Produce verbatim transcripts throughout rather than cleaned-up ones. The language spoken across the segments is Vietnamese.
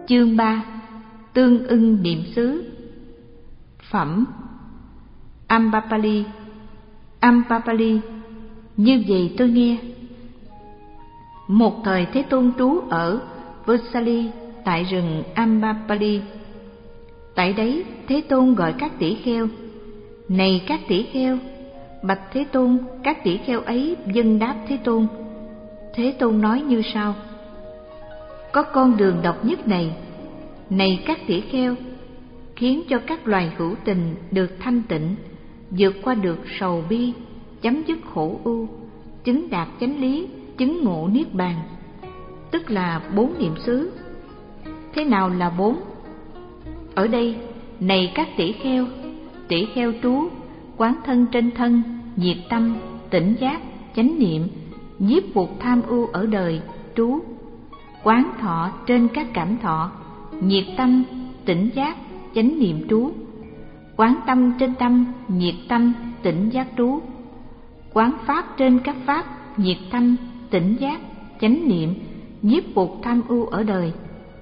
Chương ba. Tương ưng niệm xứ. Phẩm Ambapali. Ambapali. Như vậy tôi nghe. Một thời Thế Tôn trú ở Vesali tại rừng Ambapali. Tại đấy Thế Tôn gọi các tỷ kheo: này các tỷ kheo, bạch Thế Tôn. Các tỷ kheo ấy dâng đáp Thế Tôn. Thế Tôn nói như sau: có con đường độc nhất này, này các tỷ kheo, khiến cho các loài hữu tình được thanh tịnh, vượt qua được sầu bi, chấm dứt khổ ưu, chứng đạt chánh lý, chứng ngộ niết bàn, tức là bốn niệm xứ. Thế nào là bốn? Ở đây, này các tỷ kheo, tỷ kheo trú, quán thân trên thân, nhiệt tâm, tỉnh giác, chánh niệm, nhiếp phục tham ưu ở đời, trú, quán thọ trên các cảm thọ, nhiệt tâm, tỉnh giác, chánh niệm trú, quán tâm trên tâm, nhiệt tâm, tỉnh giác trú, quán pháp trên các pháp, nhiệt tâm, tỉnh giác, chánh niệm, nhiếp phục tham ưu ở đời.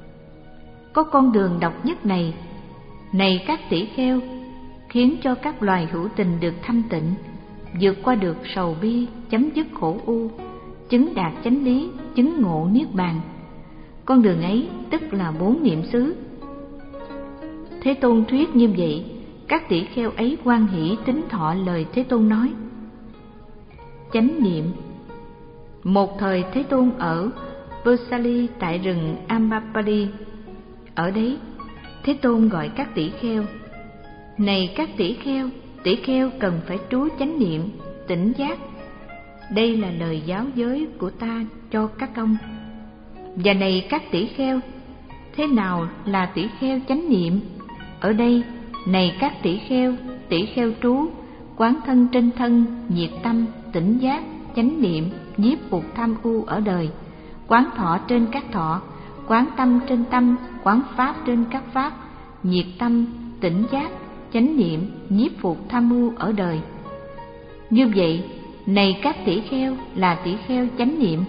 Có con đường độc nhất này, này các tỷ kheo, khiến cho các loài hữu tình được thanh tịnh, vượt qua được sầu bi, chấm dứt khổ ưu, chứng đạt chánh lý, chứng ngộ niết bàn. Con đường ấy tức là bốn niệm xứ. Thế Tôn thuyết như vậy, các tỷ kheo ấy hoan hỷ tín thọ lời Thế Tôn nói. Chánh niệm. Một thời Thế Tôn ở Vesali tại rừng Ambapali. Ở đấy Thế Tôn gọi các tỷ kheo: này các tỷ kheo, tỷ kheo cần phải trú chánh niệm, tỉnh giác. Đây là lời giáo giới của ta cho các ông. Và này các tỷ kheo, thế nào là tỷ kheo chánh niệm? Ở đây, này các tỷ kheo, tỷ kheo trú, quán thân trên thân, nhiệt tâm, tỉnh giác, chánh niệm, nhiếp phục tham ưu ở đời, quán thọ trên các thọ, quán tâm trên tâm, quán pháp trên các pháp, nhiệt tâm, tỉnh giác, chánh niệm, nhiếp phục tham ưu ở đời. Như vậy, này các tỷ kheo là tỷ kheo chánh niệm.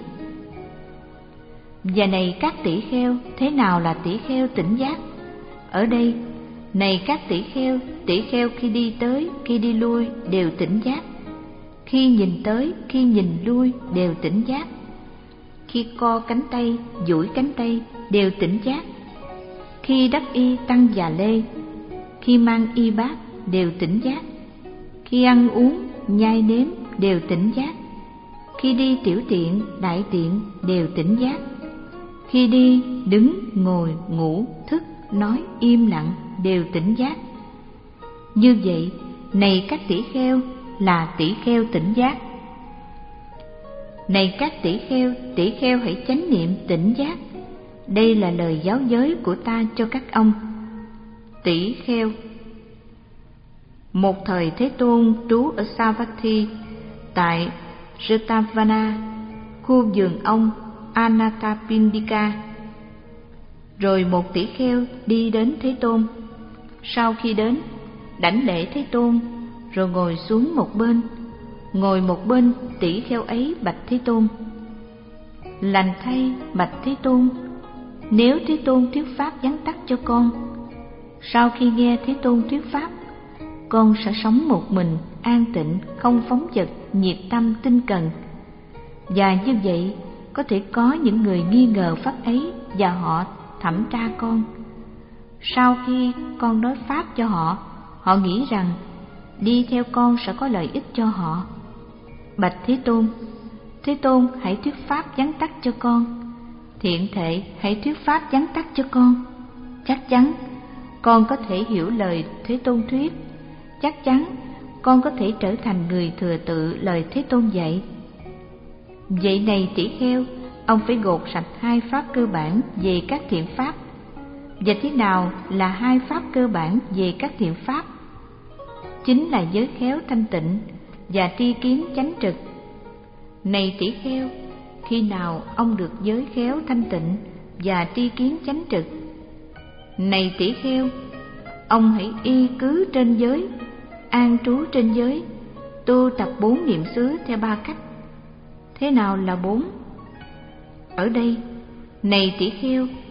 Và này các tỷ kheo, thế nào là tỷ kheo tỉnh giác? Ở đây, này các tỷ kheo, tỷ kheo khi đi tới, khi đi lui đều tỉnh giác. Khi nhìn tới, khi nhìn lui đều tỉnh giác. Khi co cánh tay, duỗi cánh tay đều tỉnh giác. Khi đắp y tăng già lê, khi mang y bát đều tỉnh giác. Khi ăn uống, nhai nếm đều tỉnh giác. Khi đi tiểu tiện, đại tiện đều tỉnh giác. Khi đi, đứng, ngồi, ngủ, thức, nói, im lặng đều tỉnh giác. Như vậy, này các tỷ kheo là tỷ kheo tỉnh giác. Này các tỷ kheo, tỷ kheo hãy chánh niệm tỉnh giác. Đây là lời giáo giới của ta cho các ông. Tỷ kheo. Một thời Thế Tôn trú ở Savatthi tại Jetavana, khu vườn ông Anathapindika. Rồi một tỷ kheo đi đến Thế Tôn. Sau khi đến, đảnh lễ Thế Tôn, rồi ngồi xuống một bên. Ngồi một bên, tỷ kheo ấy bạch Thế Tôn: lành thay bạch Thế Tôn, nếu Thế Tôn thuyết pháp vắn tắt cho con, sau khi nghe Thế Tôn thuyết pháp, con sẽ sống một mình, an tịnh, không phóng dật, nhiệt tâm, tinh cần. Và như vậy, có thể có những người nghi ngờ pháp ấy và họ thẩm tra con. Sau khi con nói pháp cho họ, họ nghĩ rằng đi theo con sẽ có lợi ích cho họ. Bạch Thế Tôn, Thế Tôn hãy thuyết pháp vắn tắt cho con. Thiện thệ hãy thuyết pháp vắn tắt cho con. Chắc chắn con có thể hiểu lời Thế Tôn thuyết. Chắc chắn con có thể trở thành người thừa tự lời Thế Tôn dạy. Vậy này tỷ kheo, ông phải gột sạch hai pháp cơ bản về các thiện pháp. Và thế nào là hai pháp cơ bản về các thiện pháp? Chính là giới khéo thanh tịnh và tri kiến chánh trực. Này tỷ kheo, khi nào ông được giới khéo thanh tịnh và tri kiến chánh trực? Này tỷ kheo, ông hãy y cứ trên giới, an trú trên giới, tu tập bốn niệm xứ theo ba cách. Thế nào là bốn? Ở đây, này tỷ kheo,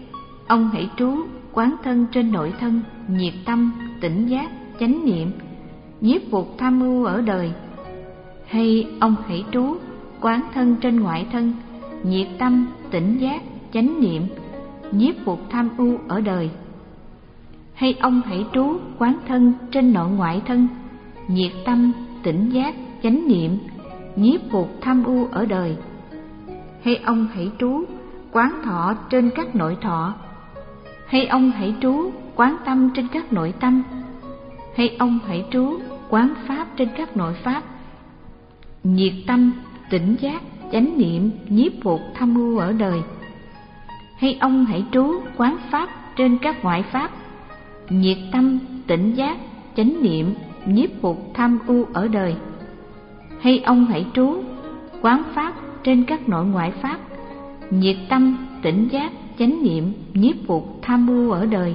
ông hãy trú quán thân trên nội thân, nhiệt tâm, tỉnh giác, chánh niệm, nhiếp phục tham ưu ở đời. Hay ông hãy trú quán thân trên ngoại thân, nhiệt tâm, tỉnh giác, chánh niệm, nhiếp phục tham ưu ở đời. Hay ông hãy trú quán thân trên nội ngoại thân, nhiệt tâm, tỉnh giác, chánh niệm, nhiếp phục tham ưu ở đời. Hay ông hãy trú quán thọ trên các nội thọ. Hay ông hãy trú quán tâm trên các nội tâm. Hay ông hãy trú quán pháp trên các nội pháp. Nhiệt tâm, tỉnh giác, chánh niệm, nhiếp phục tham ưu ở đời. Hay ông hãy trú quán pháp trên các ngoại pháp. Nhiệt tâm, tỉnh giác, chánh niệm, nhiếp phục tham ưu ở đời. Hay ông hãy trú quán pháp trên các nội ngoại pháp. Nhiệt tâm, tỉnh giác, chánh niệm, nhiếp phục tham ưu ở đời.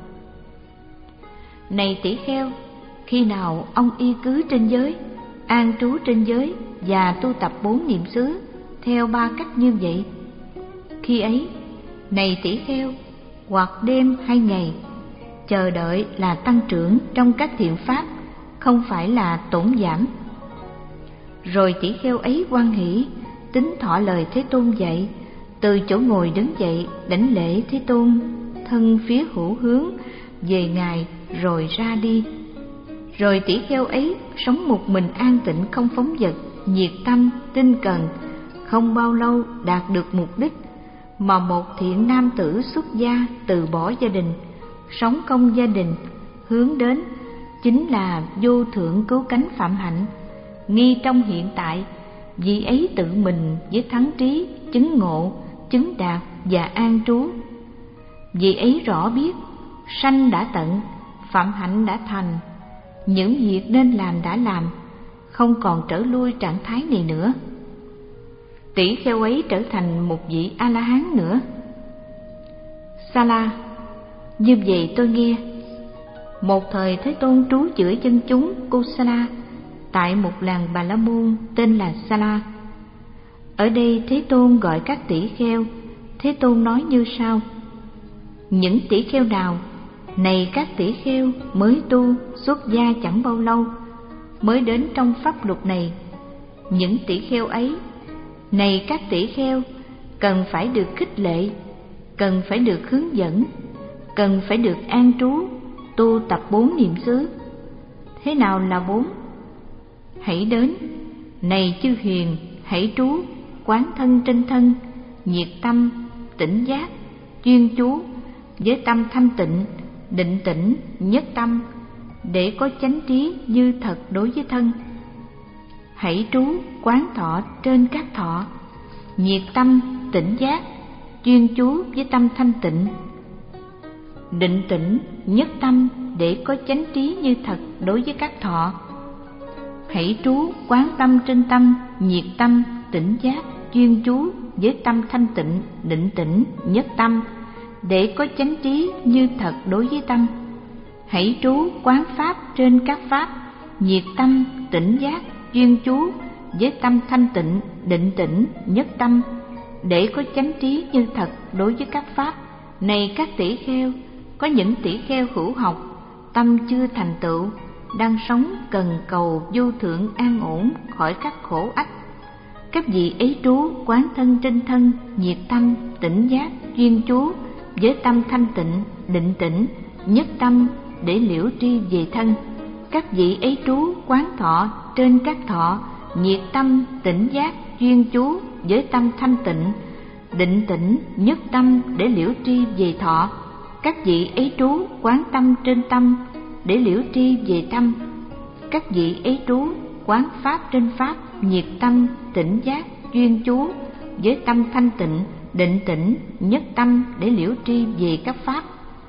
Này tỷ kheo, khi nào ông y cứ trên giới, an trú trên giới và tu tập bốn niệm xứ theo ba cách như vậy, khi ấy, này tỷ kheo, hoặc đêm hay ngày, chờ đợi là tăng trưởng trong các thiện pháp, không phải là tổn giảm. Rồi tỷ kheo ấy hoan hỷ, tín thọ lời Thế Tôn dạy, từ chỗ ngồi đứng dậy đảnh lễ Thế Tôn, thân phía hữu hướng về Ngài rồi ra đi. Rồi tỷ kheo ấy sống một mình an tịnh, không phóng dật, nhiệt tâm, tinh cần, không bao lâu đạt được mục đích, mà một thiện nam tử xuất gia từ bỏ gia đình, sống không gia đình, hướng đến chính là vô thượng cứu cánh phạm hạnh. Nghi trong hiện tại, vị ấy tự mình với thắng trí, chứng ngộ, chứng đạt và an trú. Vị ấy rõ biết, sanh đã tận, phạm hạnh đã thành, những việc nên làm đã làm, không còn trở lui trạng thái này nữa. Tỷ kheo ấy trở thành một vị A-la-hán nữa. Sa-la, như vậy tôi nghe, một thời Thế Tôn trú giữa dân chúng Kusala tại một làng Bà La Môn tên là Sa-la. Ở đây Thế Tôn gọi các tỷ kheo. Thế Tôn nói như sau: những tỷ kheo nào, này các tỷ kheo mới tu xuất gia chẳng bao lâu, mới đến trong pháp luật này, những tỷ kheo ấy, này các tỷ kheo, cần phải được khích lệ, cần phải được hướng dẫn, cần phải được an trú, tu tập bốn niệm xứ. Thế nào là bốn? Hãy đến, này chư hiền, hãy trú quán thân trên thân, nhiệt tâm, tỉnh giác, chuyên chú, với tâm thanh tịnh, định tĩnh, nhất tâm, để có chánh trí như thật đối với thân. Hãy trú quán thọ trên các thọ, nhiệt tâm, tỉnh giác, chuyên chú với tâm thanh tịnh, định tĩnh, nhất tâm, để có chánh trí như thật đối với các thọ. Hãy trú quán tâm trên tâm, nhiệt tâm, tỉnh giác, chuyên chú với tâm thanh tịnh, định tĩnh, nhất tâm, để có chánh trí như thật đối với tâm. Hãy trú quán pháp trên các pháp, nhiệt tâm, tỉnh giác, chuyên chú với tâm thanh tịnh, định tĩnh, nhất tâm, để có chánh trí như thật đối với các pháp. Này các tỷ kheo, có những tỷ kheo hữu học, tâm chưa thành tựu, đang sống cần cầu vô thượng an ổn khỏi các khổ ách. Các vị ấy trú quán thân trên thân, nhiệt tâm, tỉnh giác, chuyên chú với tâm thanh tịnh, định tĩnh, nhất tâm, để liễu tri về thân. Các vị ấy trú quán thọ trên các thọ, nhiệt tâm, tỉnh giác, chuyên chú với tâm thanh tịnh, định tĩnh, nhất tâm, để liễu tri về thọ. Các vị ấy trú quán tâm trên tâm, để liễu tri về tâm. Các vị ấy trú quán pháp trên pháp, nhiệt tâm, tỉnh giác, chuyên chú với tâm thanh tịnh, định tĩnh, nhất tâm, để liễu tri về các pháp.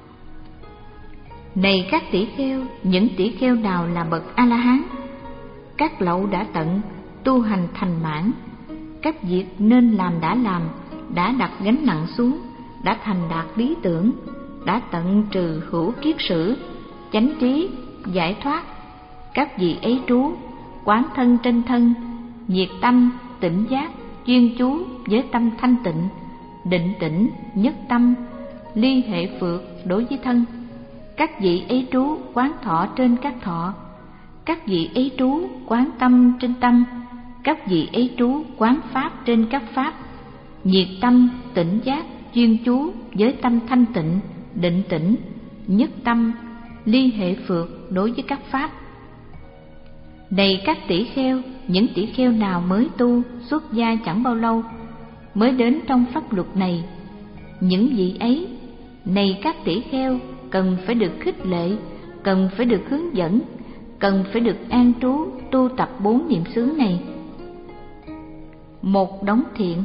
Này các tỷ kheo, những tỷ kheo nào là bậc A-la-hán, các lậu đã tận, tu hành thành mãn, các việc nên làm đã làm, đã đặt gánh nặng xuống, đã thành đạt lý tưởng, đã tận trừ hữu kiết sử, chánh trí, giải thoát. Các vị ấy trú quán thân trên thân, nhiệt tâm, tỉnh giác, chuyên chú với tâm thanh tịnh, định tĩnh, nhất tâm, ly hệ phược đối với thân. Các vị ấy trú quán thọ trên các thọ, các vị ấy trú quán tâm trên tâm, các vị ấy trú quán pháp trên các pháp. Nhiệt tâm, tỉnh giác, chuyên chú với tâm thanh tịnh, định tĩnh, nhất tâm, ly hệ phược đối với các pháp. Này các tỷ kheo, những tỷ kheo nào mới tu, xuất gia chẳng bao lâu, mới đến trong pháp luật này, những vị ấy, này các tỷ kheo, cần phải được khích lệ, cần phải được hướng dẫn, cần phải được an trú tu tập bốn niệm xứ này. Một đống thiện.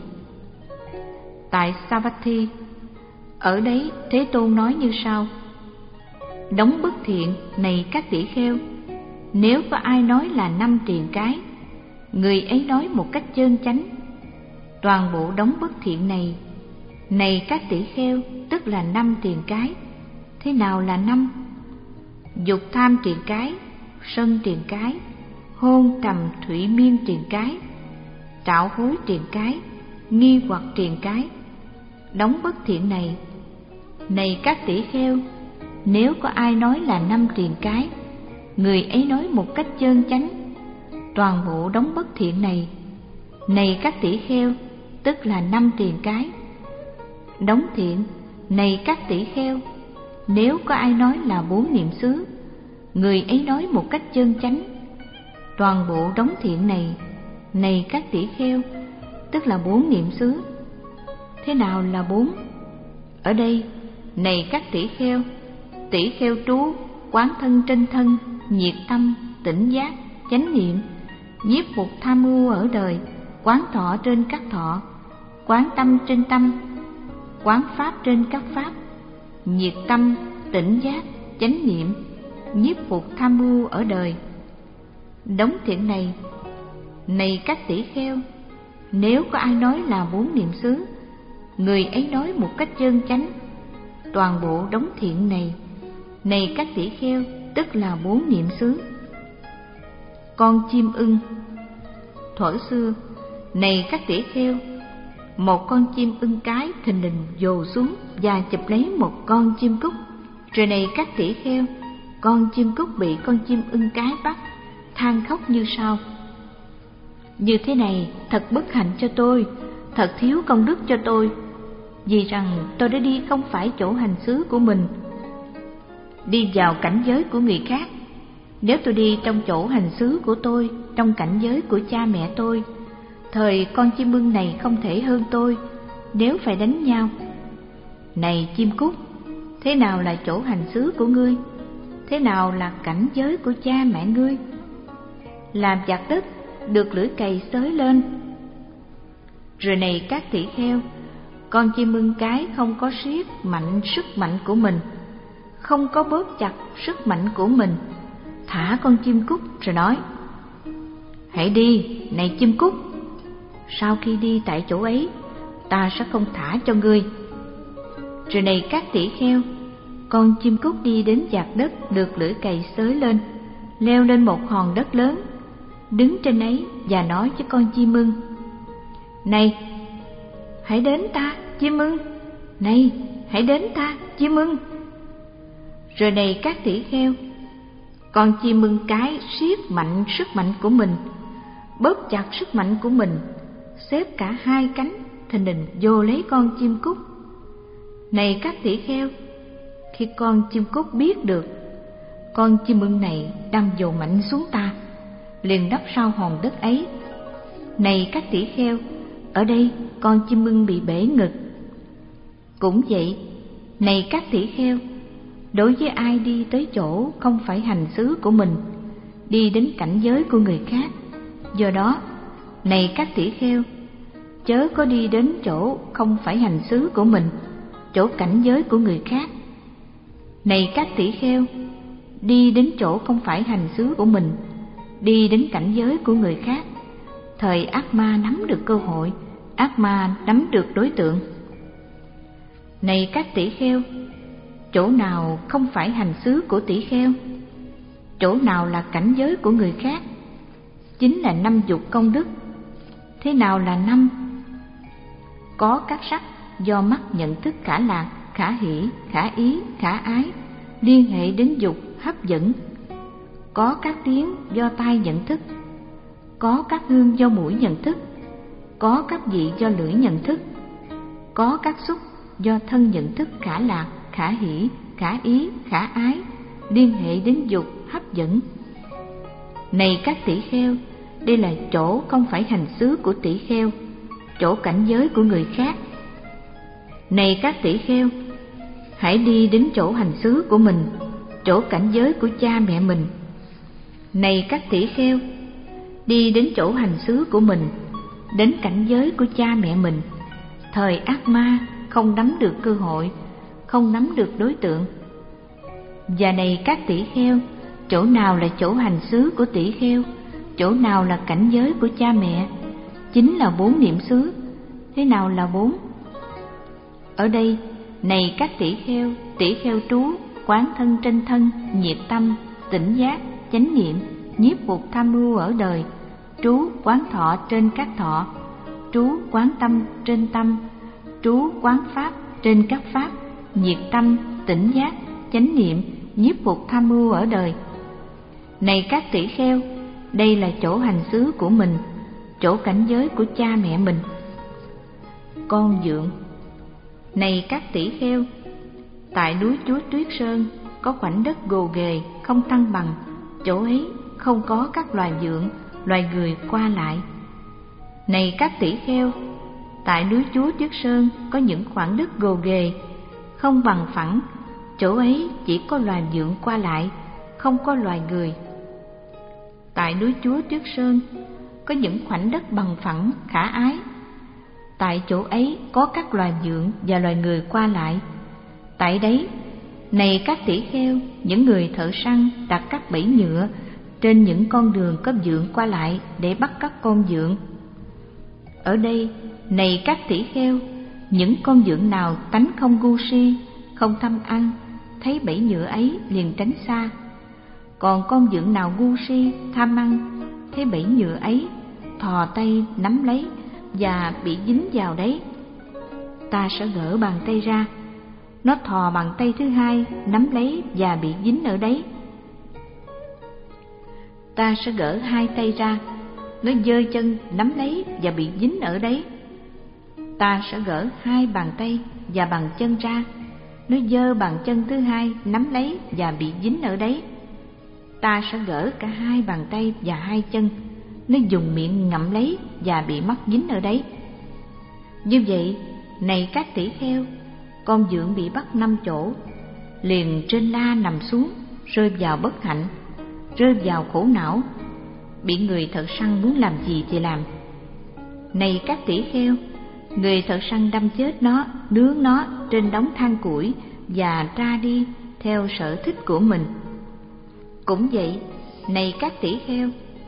Tại Savatthi, ở đấy Thế Tôn nói như sau: đống bất thiện này các tỷ kheo, nếu có ai nói là năm triền cái, người ấy nói một cách chân chánh. Toàn bộ đống bất thiện này, này các tỷ kheo, tức là năm triền cái. Thế nào là năm? Dục tham triền cái, sân triền cái, hôn trầm thủy miên triền cái, trạo hối triền cái, nghi hoặc triền cái. Đống bất thiện này, này các tỷ kheo, nếu có ai nói là năm triền cái, người ấy nói một cách chân chánh. Toàn bộ đống bất thiện này, này các tỷ kheo, tức là năm triền cái. Đống thiện, này các tỷ kheo, nếu có ai nói là bốn niệm xứ, người ấy nói một cách chân chánh. Toàn bộ đống thiện này, này các tỷ kheo, tức là bốn niệm xứ. Thế nào là bốn? Ở đây, này các tỷ kheo, tỷ kheo trú quán thân trên thân, nhiệt tâm, tỉnh giác, chánh niệm, nhiếp phục tham ưu ở đời, quán thọ trên các thọ, quán tâm trên tâm, quán pháp trên các pháp, nhiệt tâm, tỉnh giác, chánh niệm, nhiếp phục tham ưu ở đời. Đống thiện này, này các tỷ kheo, nếu có ai nói là bốn niệm xứ, người ấy nói một cách chân chánh. Toàn bộ đống thiện này, này các tỷ kheo, tức là bốn niệm xứ. Con chim ưng. Thuở xưa, này các tỷ kheo, một con chim ưng cái thình lình vồ xuống và chụp lấy một con chim cút. Rồi này các tỷ kheo, con chim cút bị con chim ưng cái bắt, than khóc như sau: như thế này thật bất hạnh cho tôi, thật thiếu công đức cho tôi, vì rằng tôi đã đi không phải chỗ hành xứ của mình, đi vào cảnh giới của người khác. Nếu tôi đi trong chỗ hành xứ của tôi, trong cảnh giới của cha mẹ tôi, thời con chim ưng này không thể hơn tôi, nếu phải đánh nhau. Này chim cút, thế nào là chỗ hành xứ của ngươi? Thế nào là cảnh giới của cha mẹ ngươi? Làm giặc đất, được lưỡi cày xới lên. Rồi này các tỷ kheo, con chim ưng cái không có siết mạnh sức mạnh của mình, không có bóp chặt sức mạnh của mình, thả con chim cút rồi nói: hãy đi, này chim cút. Sau khi đi tại chỗ ấy, ta sẽ không thả cho ngươi. Rồi này các tỷ kheo, con chim cút đi đến vạt đất được lưỡi cày xới lên, leo lên một hòn đất lớn, đứng trên ấy và nói với con chim ưng: này, hãy đến ta, chim ưng. Này, hãy đến ta, chim ưng. Rồi này các tỷ kheo, con chim ưng cái siết mạnh sức mạnh của mình, bóp chặt sức mạnh của mình, xếp cả hai cánh thình lình vô lấy con chim cút. Này các tỷ kheo, khi con chim cút biết được con chim ưng này đang dồ mạnh xuống ta, liền đắp sau hòn đất ấy. Này các tỷ kheo, ở đây con chim ưng bị bể ngực. Cũng vậy, này các tỷ kheo, đối với ai đi tới chỗ không phải hành xứ của mình, đi đến cảnh giới của người khác, do đó, này các tỷ kheo, chớ có đi đến chỗ không phải hành xứ của mình, chỗ cảnh giới của người khác. Này các tỷ kheo, đi đến chỗ không phải hành xứ của mình, đi đến cảnh giới của người khác. Thời ác ma nắm được cơ hội, ác ma nắm được đối tượng. Này các tỷ kheo, chỗ nào không phải hành xứ của tỷ kheo, chỗ nào là cảnh giới của người khác, chính là năm dục công đức. Thế nào là năm? Có các sắc do mắt nhận thức cả lạc, khả hỷ, khả ý, khả ái, liên hệ đến dục, hấp dẫn. Có các tiếng do tai nhận thức, có các hương do mũi nhận thức, có các vị do lưỡi nhận thức, có các xúc do thân nhận thức khả lạc, khả hỷ, khả ý, khả ái, liên hệ đến dục, hấp dẫn. Này các tỷ kheo, đây là chỗ không phải hành xứ của tỷ kheo, chỗ cảnh giới của người khác. Này các tỷ kheo, hãy đi đến chỗ hành xứ của mình, chỗ cảnh giới của cha mẹ mình. Này các tỷ kheo, đi đến chỗ hành xứ của mình, đến cảnh giới của cha mẹ mình. Thời ác ma không nắm được cơ hội, không nắm được đối tượng. Và này các tỷ kheo, chỗ nào là chỗ hành xứ của tỷ kheo, chỗ nào là cảnh giới của cha mẹ, chính là bốn niệm xứ. Thế nào là bốn? Ở đây, này các tỷ kheo, tỷ kheo trú, quán thân trên thân, nhiệt tâm, tỉnh giác, chánh niệm, nhiếp phục tham ưu ở đời, trú quán thọ trên các thọ, trú quán tâm trên tâm, trú quán pháp trên các pháp, nhiệt tâm, tỉnh giác, chánh niệm, nhiếp phục tham ưu ở đời. Này các tỷ kheo, đây là chỗ hành xứ của mình, chỗ cảnh giới của cha mẹ mình. Con dượng. Này các tỷ kheo, tại núi Chúa Tuyết Sơn có khoảnh đất gồ ghề không thăng bằng, chỗ ấy không có các loài dượng, loài người qua lại. Này các tỷ kheo, tại núi Chúa Tuyết Sơn có những khoảng đất gồ ghề không bằng phẳng, chỗ ấy chỉ có loài dượng qua lại, không có loài người. Tại núi Chúa Tuyết Sơn có những khoảnh đất bằng phẳng, khả ái, tại chỗ ấy có các loài dượng và loài người qua lại. Tại đấy, này các tỷ kheo, những người thợ săn đặt các bẫy nhựa trên những con đường có dượng qua lại để bắt các con dượng. Ở đây, này các tỷ kheo, những con dượng nào tánh không ngu si, không tham ăn, thấy bẫy nhựa ấy liền tránh xa. Còn con dượng nào ngu si, tham ăn, thấy bẫy nhựa ấy, thò tay nắm lấy và bị dính vào đấy. Ta sẽ gỡ bàn tay ra, nó thò bàn tay thứ hai nắm lấy và bị dính ở đấy. Ta sẽ gỡ hai tay ra, nó giơ chân nắm lấy và bị dính ở đấy. Ta sẽ gỡ hai bàn tay và bàn chân ra, nó giơ bàn chân thứ hai nắm lấy và bị dính ở đấy. Ta sẽ gỡ cả hai bàn tay và hai chân, nó dùng miệng ngậm lấy và bị mắc dính ở đấy. Như vậy, này các tỷ kheo, con dượng bị bắt năm chỗ, liền trên la nằm xuống, rơi vào bất hạnh, rơi vào khổ não, bị người thợ săn muốn làm gì thì làm. Này các tỷ kheo, người thợ săn đâm chết nó, nướng nó trên đống than củi và ra đi theo sở thích của mình. Cũng vậy, này các tỷ kheo,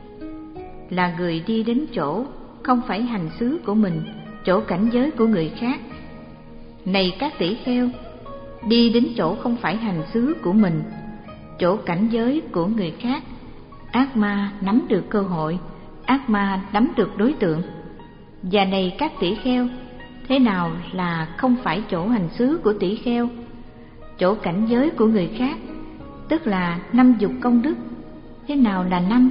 là người đi đến chỗ không phải hành xứ của mình, chỗ cảnh giới của người khác. Này các tỷ kheo, đi đến chỗ không phải hành xứ của mình, chỗ cảnh giới của người khác, ác ma nắm được cơ hội, ác ma nắm được đối tượng. Và này các tỷ kheo, thế nào là không phải chỗ hành xứ của tỷ kheo, chỗ cảnh giới của người khác, tức là năm dục công đức. Thế nào là năm?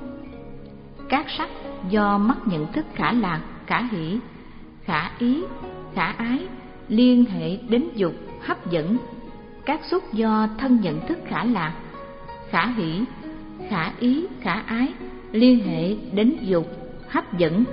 Các sắc do mắt nhận thức khả lạc, khả hỷ, khả ý, khả ái, liên hệ đến dục, hấp dẫn. Các xúc do thân nhận thức khả lạc, khả hỷ, khả ý, khả ái, liên hệ đến dục, hấp dẫn.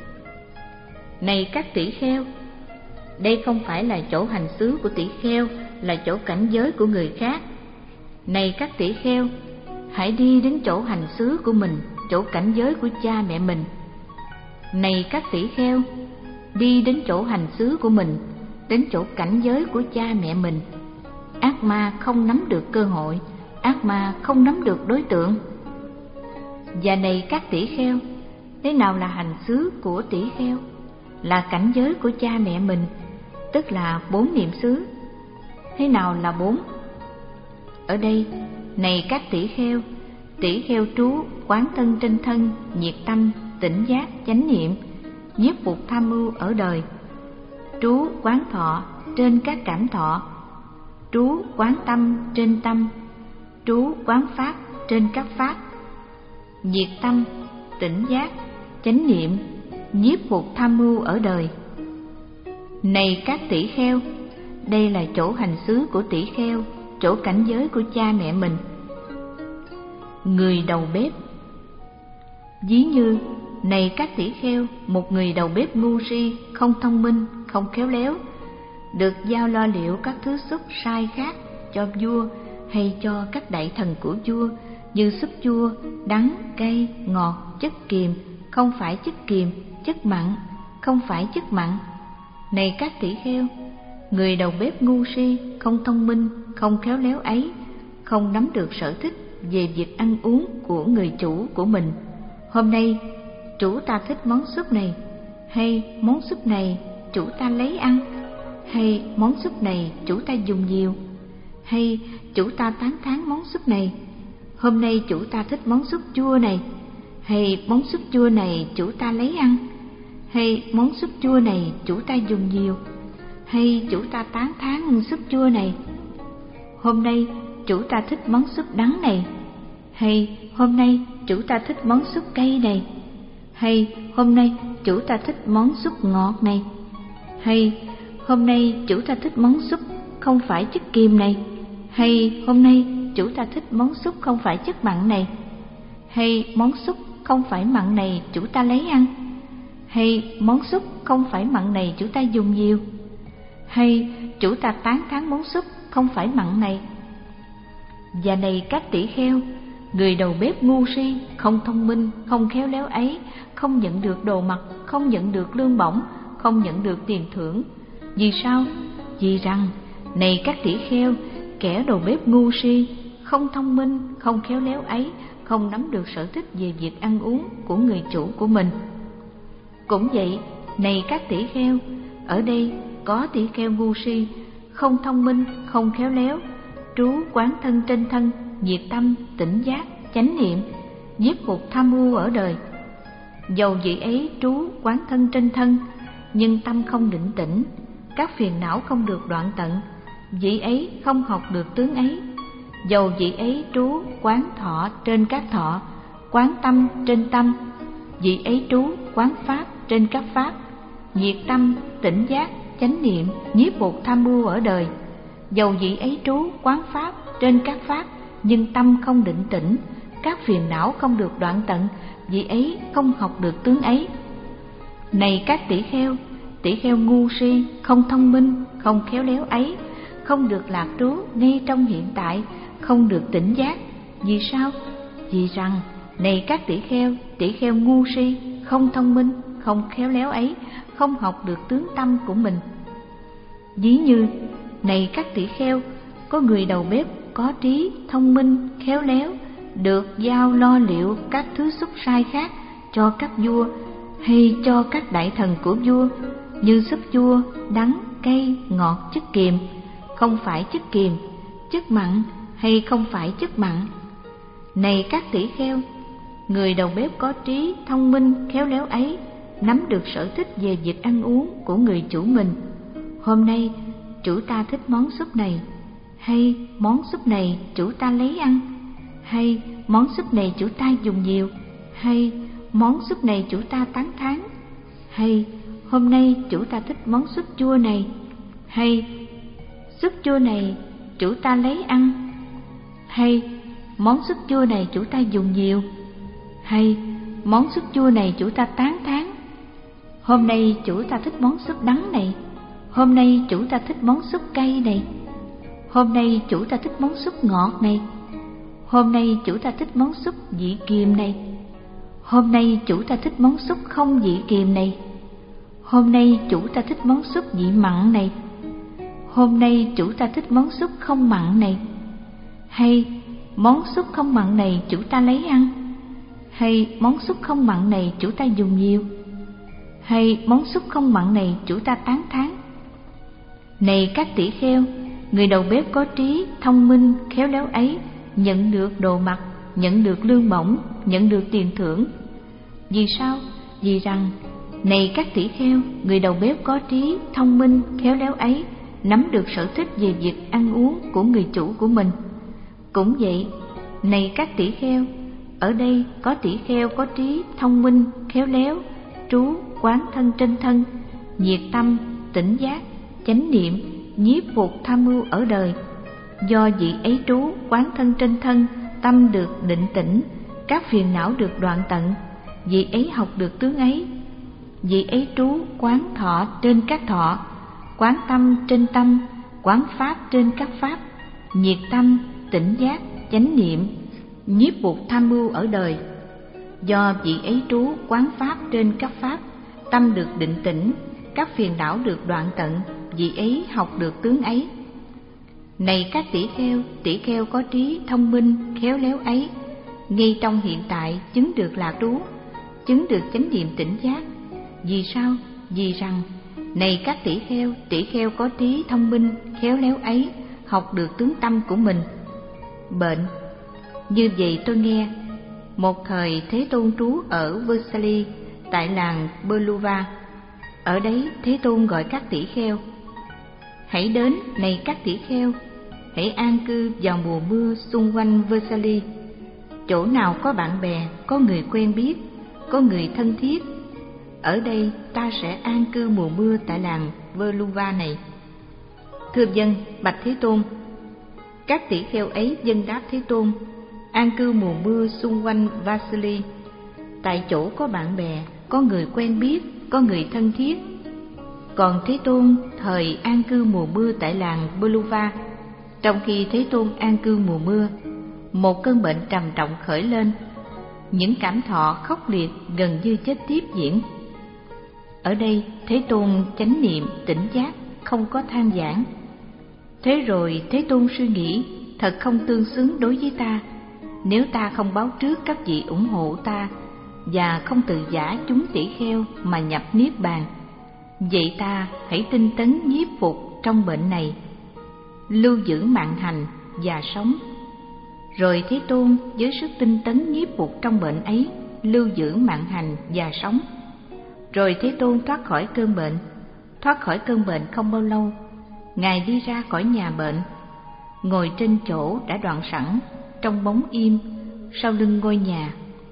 Này các tỷ kheo, đây không phải là chỗ hành xứ của tỷ kheo, là chỗ cảnh giới của người khác. Này các tỷ kheo, hãy đi đến chỗ hành xứ của mình, chỗ cảnh giới của cha mẹ mình. Này các tỷ kheo, đi đến chỗ hành xứ của mình, đến chỗ cảnh giới của cha mẹ mình. Ác ma không nắm được cơ hội, ác ma không nắm được đối tượng. Và này các tỷ kheo, thế nào là hành xứ của tỷ kheo? Là cảnh giới của cha mẹ mình, tức là bốn niệm xứ. Thế nào là bốn? Ở đây, này các tỷ kheo, tỷ kheo trú quán thân trên thân, nhiệt tâm, tỉnh giác, chánh niệm, nhiếp phục tham ưu ở đời, trú quán thọ trên các cảm thọ, trú quán tâm trên tâm, trú quán pháp trên các pháp, diệt tâm, tỉnh giác, chánh niệm, nhiếp phục tham mưu ở đời. Này các tỷ kheo, đây là chỗ hành xứ của tỷ kheo, chỗ cảnh giới của cha mẹ mình. Người đầu bếp. Ví như, này các tỷ kheo, một người đầu bếp ngu si, không thông minh, không khéo léo, được giao lo liệu các thứ súp sai khác cho vua hay cho các đại thần của vua, như súp chua, đắng, cay, ngọt, chất kiềm, không phải chất kiềm, chất mặn, không phải chất mặn. Này các tỷ kheo, người đầu bếp ngu si, không thông minh, không khéo léo ấy, không nắm được sở thích về việc ăn uống của người chủ của mình. Hôm nay, chủ ta thích món súp này, hay món súp này chủ ta lấy ăn, hay món súp này chủ ta dùng nhiều, hay chủ ta tán thán món súp này. Hôm nay chủ ta thích món súp chua này, hay món súp chua này chủ ta lấy ăn, hay món súp chua này chủ ta dùng nhiều, hay chủ ta tán thán súp chua này. Hôm nay chủ ta thích món súp đắng này, hay hôm nay chủ ta thích món súp cay này, hay hôm nay chủ ta thích món súp ngọt này, hay hôm nay chủ ta thích món súp không phải chất kiềm này, hay hôm nay chủ ta thích món súp không phải chất mặn này, hay món súp không phải mặn này chủ ta lấy ăn, hay món súp không phải mặn này chủ ta dùng nhiều, hay chủ ta tán thán món súp không phải mặn này. Và này các tỷ kheo, người đầu bếp ngu si, không thông minh, không khéo léo ấy, không nhận được đồ mặc, không nhận được lương bổng, không nhận được tiền thưởng. Vì sao? Vì rằng, này các tỷ kheo, kẻ đầu bếp ngu si, không thông minh, không khéo léo ấy, không nắm được sở thích về việc ăn uống của người chủ của mình. Cũng vậy, này các tỷ kheo, ở đây có tỷ kheo ngu si, không thông minh, không khéo léo, trú quán thân trên thân, diệt tâm, tỉnh giác, chánh niệm, nhiếp phục tham mưu ở đời. Dầu vị ấy trú quán thân trên thân, nhưng tâm không định tĩnh, các phiền não không được đoạn tận, vị ấy không học được tướng ấy. Dầu vị ấy trú quán thọ trên các thọ, quán tâm trên tâm, vị ấy trú quán pháp trên các pháp, diệt tâm, tỉnh giác, chánh niệm, nhiếp phục tham mưu ở đời. Dầu vị ấy trú quán pháp trên các pháp, nhưng tâm không định tĩnh, các phiền não không được đoạn tận, vị ấy không học được tướng ấy. Này các tỷ kheo, tỷ kheo ngu si, không thông minh, không khéo léo ấy, không được lạc trú ngay trong hiện tại, không được tỉnh giác. Vì sao? Vì rằng, này các tỷ kheo, tỷ kheo ngu si, không thông minh, không khéo léo ấy, không học được tướng tâm của mình. Ví như, này các tỷ kheo, có người đầu bếp có trí, thông minh, khéo léo, được giao lo liệu các thứ súp sai khác cho các vua hay cho các đại thần của vua, như súp chua, đắng, cay, ngọt, chất kiềm, không phải chất kiềm, chất mặn hay không phải chất mặn. Này các tỷ kheo, người đầu bếp có trí, thông minh, khéo léo ấy, nắm được sở thích về việc ăn uống của người chủ mình. Hôm nay chủ ta thích món súp này, hay món súp này chủ ta lấy ăn, hay món súp này chủ ta dùng nhiều, hay món súp này chủ ta tán thán, hay hôm nay chủ ta thích món súp chua này, hay súp chua này chủ ta lấy ăn, hay món súp chua này chủ ta dùng nhiều, hay món súp chua này chủ ta tán thán. Hôm nay chủ ta thích món súp đắng này, hôm nay chủ ta thích món súp cay này, hôm nay chủ ta thích món súp ngọt này, hôm nay chủ ta thích món súp vị kiềm này, hôm nay chủ ta thích món súp không vị kiềm này, hôm nay chủ ta thích món súp vị mặn này, hôm nay chủ ta thích món súp không mặn này, hay món súp không mặn này chủ ta lấy ăn, hay món súp không mặn này chủ ta dùng nhiều, hay món súp không mặn này chủ ta tán thán. Này các tỷ kheo, người đầu bếp có trí, thông minh, khéo léo ấy, nhận được đồ mặc, nhận được lương bổng, nhận được tiền thưởng. Vì sao? Vì rằng, này các tỷ kheo, người đầu bếp có trí, thông minh, khéo léo ấy, nắm được sở thích về việc ăn uống của người chủ của mình. Cũng vậy, này các tỷ kheo, ở đây có tỷ kheo có trí, thông minh, khéo léo, trú, quán thân trên thân, nhiệt tâm, tỉnh giác, chánh niệm, nhiếp phục tham mưu ở đời. Do vị ấy trú, quán thân trên thân, tâm được định tĩnh, các phiền não được đoạn tận, vị ấy học được tướng ấy. Vị ấy trú, quán thọ trên các thọ, quán tâm trên tâm, quán pháp trên các pháp, nhiệt tâm, tỉnh giác, chánh niệm, nhiếp phục tham mưu ở đời. Do vị ấy trú, quán pháp trên các pháp, tâm được định tĩnh, các phiền não được đoạn tận, vị ấy học được tướng ấy. Này các tỷ kheo, tỷ kheo có trí, thông minh, khéo léo ấy, ngay trong hiện tại chứng được lạc trú, chứng được chánh niệm tỉnh giác. Vì sao? Vì rằng, này các tỷ kheo, tỷ kheo có trí, thông minh, khéo léo ấy, học được tướng tâm của mình. Bệnh. Như vậy tôi nghe, một thời Thế Tôn trú ở Vesali, tại làng Beluva. Ở đấy Thế Tôn gọi các tỷ kheo: hãy đến, này các tỷ kheo, hãy an cư vào mùa mưa xung quanh Vesali. Chỗ nào có bạn bè, có người quen biết, có người thân thiết, ở đây ta sẽ an cư mùa mưa tại làng Beluva này. Thưa dân, bạch Thế Tôn. Các tỷ kheo ấy dâng đáp Thế Tôn: an cư mùa mưa xung quanh Vesali, tại chỗ có bạn bè, có người quen biết, có người thân thiết. Còn Thế Tôn thời an cư mùa mưa tại làng Beluva, trong khi Thế Tôn an cư mùa mưa, một cơn bệnh trầm trọng khởi lên, những cảm thọ khốc liệt gần như chết tiếp diễn. Ở đây Thế Tôn chánh niệm tỉnh giác, không có than vãn. Thế rồi Thế Tôn suy nghĩ, thật không tương xứng đối với ta, nếu ta không báo trước các vị ủng hộ ta và không tự giả chúng tỷ kheo mà nhập niết bàn. Vậy ta hãy tinh tấn nhiếp phục trong bệnh này, lưu giữ mạng hành và sống. Rồi Thế Tôn với sức tinh tấn nhiếp phục trong bệnh ấy, lưu giữ mạng hành và sống. Rồi Thế Tôn thoát khỏi cơn bệnh. Thoát khỏi cơn bệnh không bao lâu, Ngài đi ra khỏi nhà bệnh, ngồi trên chỗ đã đoạn sẵn, trong bóng im, sau lưng ngôi nhà.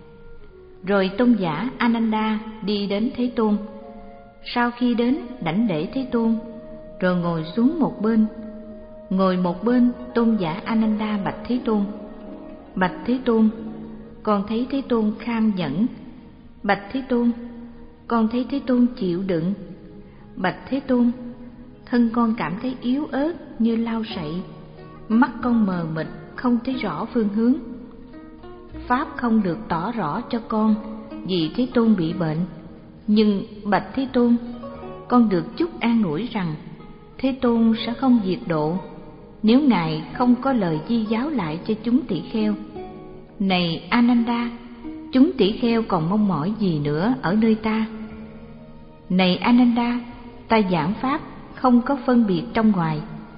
Rồi tôn giả Ananda đi đến Thế Tôn. Sau khi đến, đảnh lễ Thế Tôn, rồi ngồi xuống một bên. Ngồi một bên, tôn giả Ananda bạch Thế Tôn: bạch Thế Tôn, con thấy Thế Tôn kham nhẫn. Bạch Thế Tôn, con thấy Thế Tôn chịu đựng. Bạch Thế Tôn, thân con cảm thấy yếu ớt như lau sậy, mắt con mờ mịt không thấy rõ phương hướng. Pháp không được tỏ rõ cho con vì Thế Tôn bị bệnh. Nhưng bạch Thế Tôn, con được chút an ủi rằng Thế Tôn sẽ không diệt độ nếu Ngài không có lời di giáo lại cho chúng tỷ kheo. Này Ananda, chúng tỷ kheo còn mong mỏi gì nữa ở nơi ta? Này Ananda, ta giảng pháp không có phân biệt trong ngoài.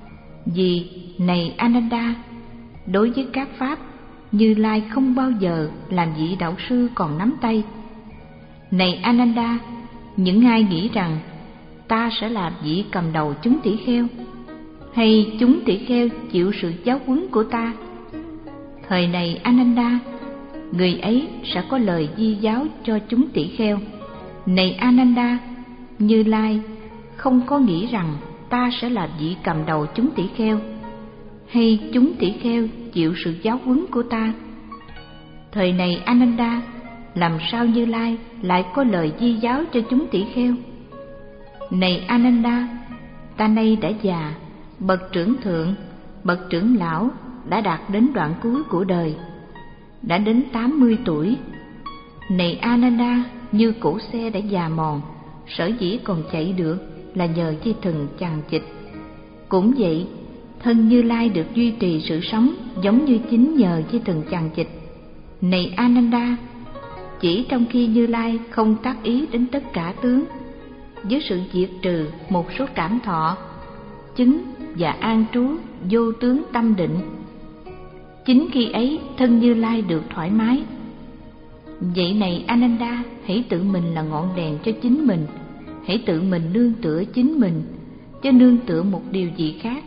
Vì này Ananda, đối với các pháp, Như Lai không bao giờ làm vị đạo sư còn nắm tay. Này Ananda, những ai nghĩ rằng ta sẽ làm vị cầm đầu chúng tỷ kheo, hay chúng tỷ kheo chịu sự giáo huấn của ta, thời này Ananda, người ấy sẽ có lời di giáo cho chúng tỷ kheo. Này Ananda, Như Lai không có nghĩ rằng ta sẽ là vị cầm đầu chúng tỷ kheo, hay chúng tỷ kheo chịu sự giáo huấn của ta. Thời này Ananda, làm sao Như Lai lại có lời di giáo cho chúng tỷ kheo? Này Ananda, ta nay đã già, bậc trưởng thượng, bậc trưởng lão đã đạt đến đoạn cuối của đời, đã đến tám mươi tuổi. Này Ananda, như cỗ xe đã già mòn, sở dĩ còn chạy được là nhờ dây thừng chằng chịt. Cũng vậy, thân Như Lai được duy trì sự sống giống như chính nhờ dây thừng chằng chịt. Này Ananda, chỉ trong khi Như Lai không tác ý đến tất cả tướng, với sự diệt trừ một số cảm thọ, chứng và an trú vô tướng tâm định, chính khi ấy thân Như Lai được thoải mái. Vậy này Ananda, hãy tự mình là ngọn đèn cho chính mình, hãy tự mình nương tựa chính mình, cho nương tựa một điều gì khác.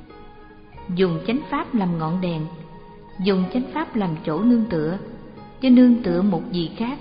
Dùng chánh pháp làm ngọn đèn, dùng chánh pháp làm chỗ nương tựa cho nương tựa một gì khác.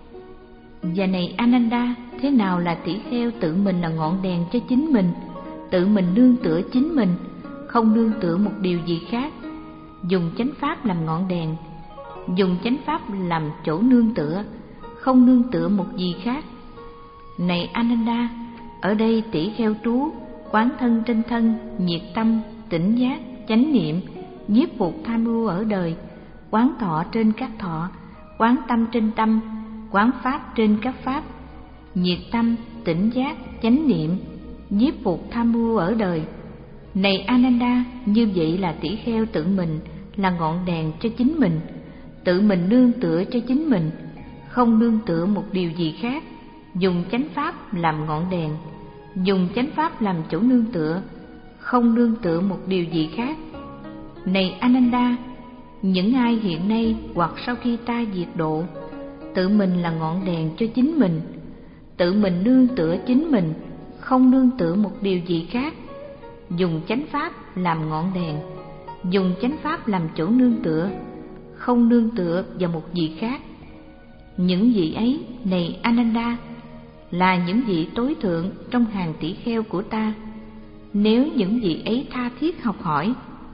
Và này Ananda, thế nào là tỷ kheo tự mình là ngọn đèn cho chính mình, tự mình nương tựa chính mình, không nương tựa một điều gì khác, dùng chánh pháp làm ngọn đèn, dùng chánh pháp làm chỗ nương tựa, không nương tựa một gì khác. Này Ananda, ở đây tỷ kheo trú, quán thân trên thân, nhiệt tâm, tỉnh giác, chánh niệm, nhiếp phục tham ưu ở đời, quán thọ trên các thọ, quán tâm trên tâm, quán pháp trên các pháp, nhiệt tâm, tỉnh giác, chánh niệm, nhiếp phục tham ưu ở đời. Này Ananda, như vậy là tỷ kheo tự mình là ngọn đèn cho chính mình, tự mình nương tựa cho chính mình, không nương tựa một điều gì khác, dùng chánh pháp làm ngọn đèn, dùng chánh pháp làm chỗ nương tựa, không nương tựa một điều gì khác. Này Ananda, những ai hiện nay hoặc sau khi ta diệt độ, tự mình là ngọn đèn cho chính mình, tự mình nương tựa chính mình, không nương tựa một điều gì khác, dùng chánh pháp làm ngọn đèn, dùng chánh pháp làm chỗ nương tựa, không nương tựa vào một gì khác. Những vị ấy, này Ananda, là những vị tối thượng trong hàng tỷ kheo của ta. Nếu những vị ấy tha thiết học hỏi.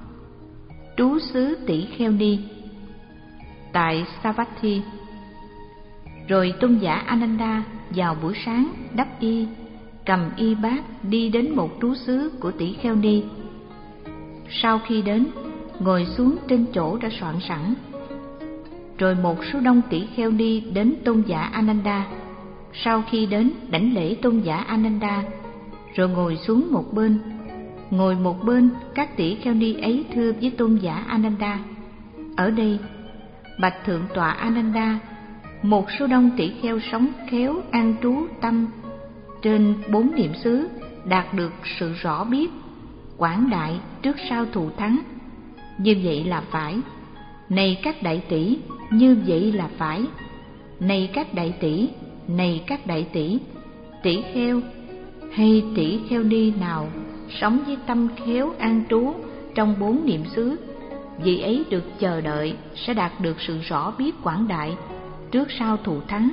Trú xứ tỷ kheo ni tại Savatthi. Rồi tôn giả Ananda vào buổi sáng đắp y, cầm y bát đi đến một trú xứ của tỷ kheo ni. Sau khi đến, ngồi xuống trên chỗ đã soạn sẵn. Rồi một số đông tỷ kheo ni đến tôn giả Ananda. Sau khi đến, đảnh lễ tôn giả Ananda, rồi ngồi xuống một bên. Ngồi một bên, các tỷ kheo ni ấy thưa với tôn giả Ananda: ở đây, bạch thượng tọa Ananda, một số đông tỷ kheo sống khéo an trú tâm trên bốn niệm xứ, đạt được sự rõ biết, quảng đại trước sau thù thắng. Như vậy là phải. Này các đại tỷ, như vậy là phải. Này các đại tỷ, này các đại tỷ, tỷ kheo hay tỷ kheo ni nào sống với tâm khéo an trú trong bốn niệm xứ, vị ấy được chờ đợi sẽ đạt được sự rõ biết quảng đại, trước sau thù thắng.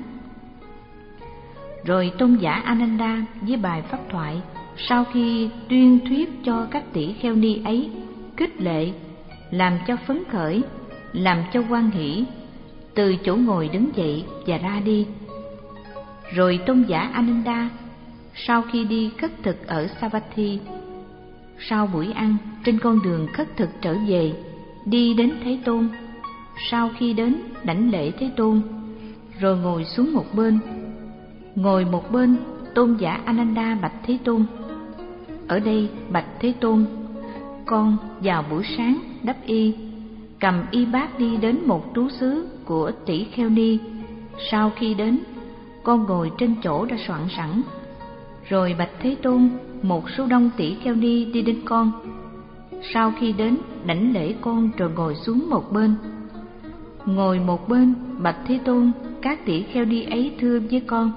Rồi tôn giả Ananda với bài pháp thoại, sau khi tuyên thuyết cho các tỷ kheo ni ấy, khích lệ, làm cho phấn khởi, làm cho hoan hỷ, từ chỗ ngồi đứng dậy và ra đi. Rồi tôn giả Ananda, sau khi đi khất thực ở Savatthi, sau buổi ăn trên con đường khất thực trở về, đi đến Thế Tôn. Sau khi đến, đảnh lễ Thế Tôn, rồi ngồi xuống một bên. Ngồi một bên, tôn giả Ananda bạch Thế Tôn: ở đây, bạch Thế Tôn, con vào buổi sáng đắp y, cầm y bát đi đến một trú xứ của tỷ kheo ni. Sau khi đến, con ngồi trên chỗ đã soạn sẵn. Rồi bạch Thế Tôn, một số đông tỷ kheo ni đi đến con. Sau khi đến, đảnh lễ con rồi ngồi xuống một bên. Ngồi một bên, bạch Thế Tôn, các tỷ kheo ni ấy thưa với con: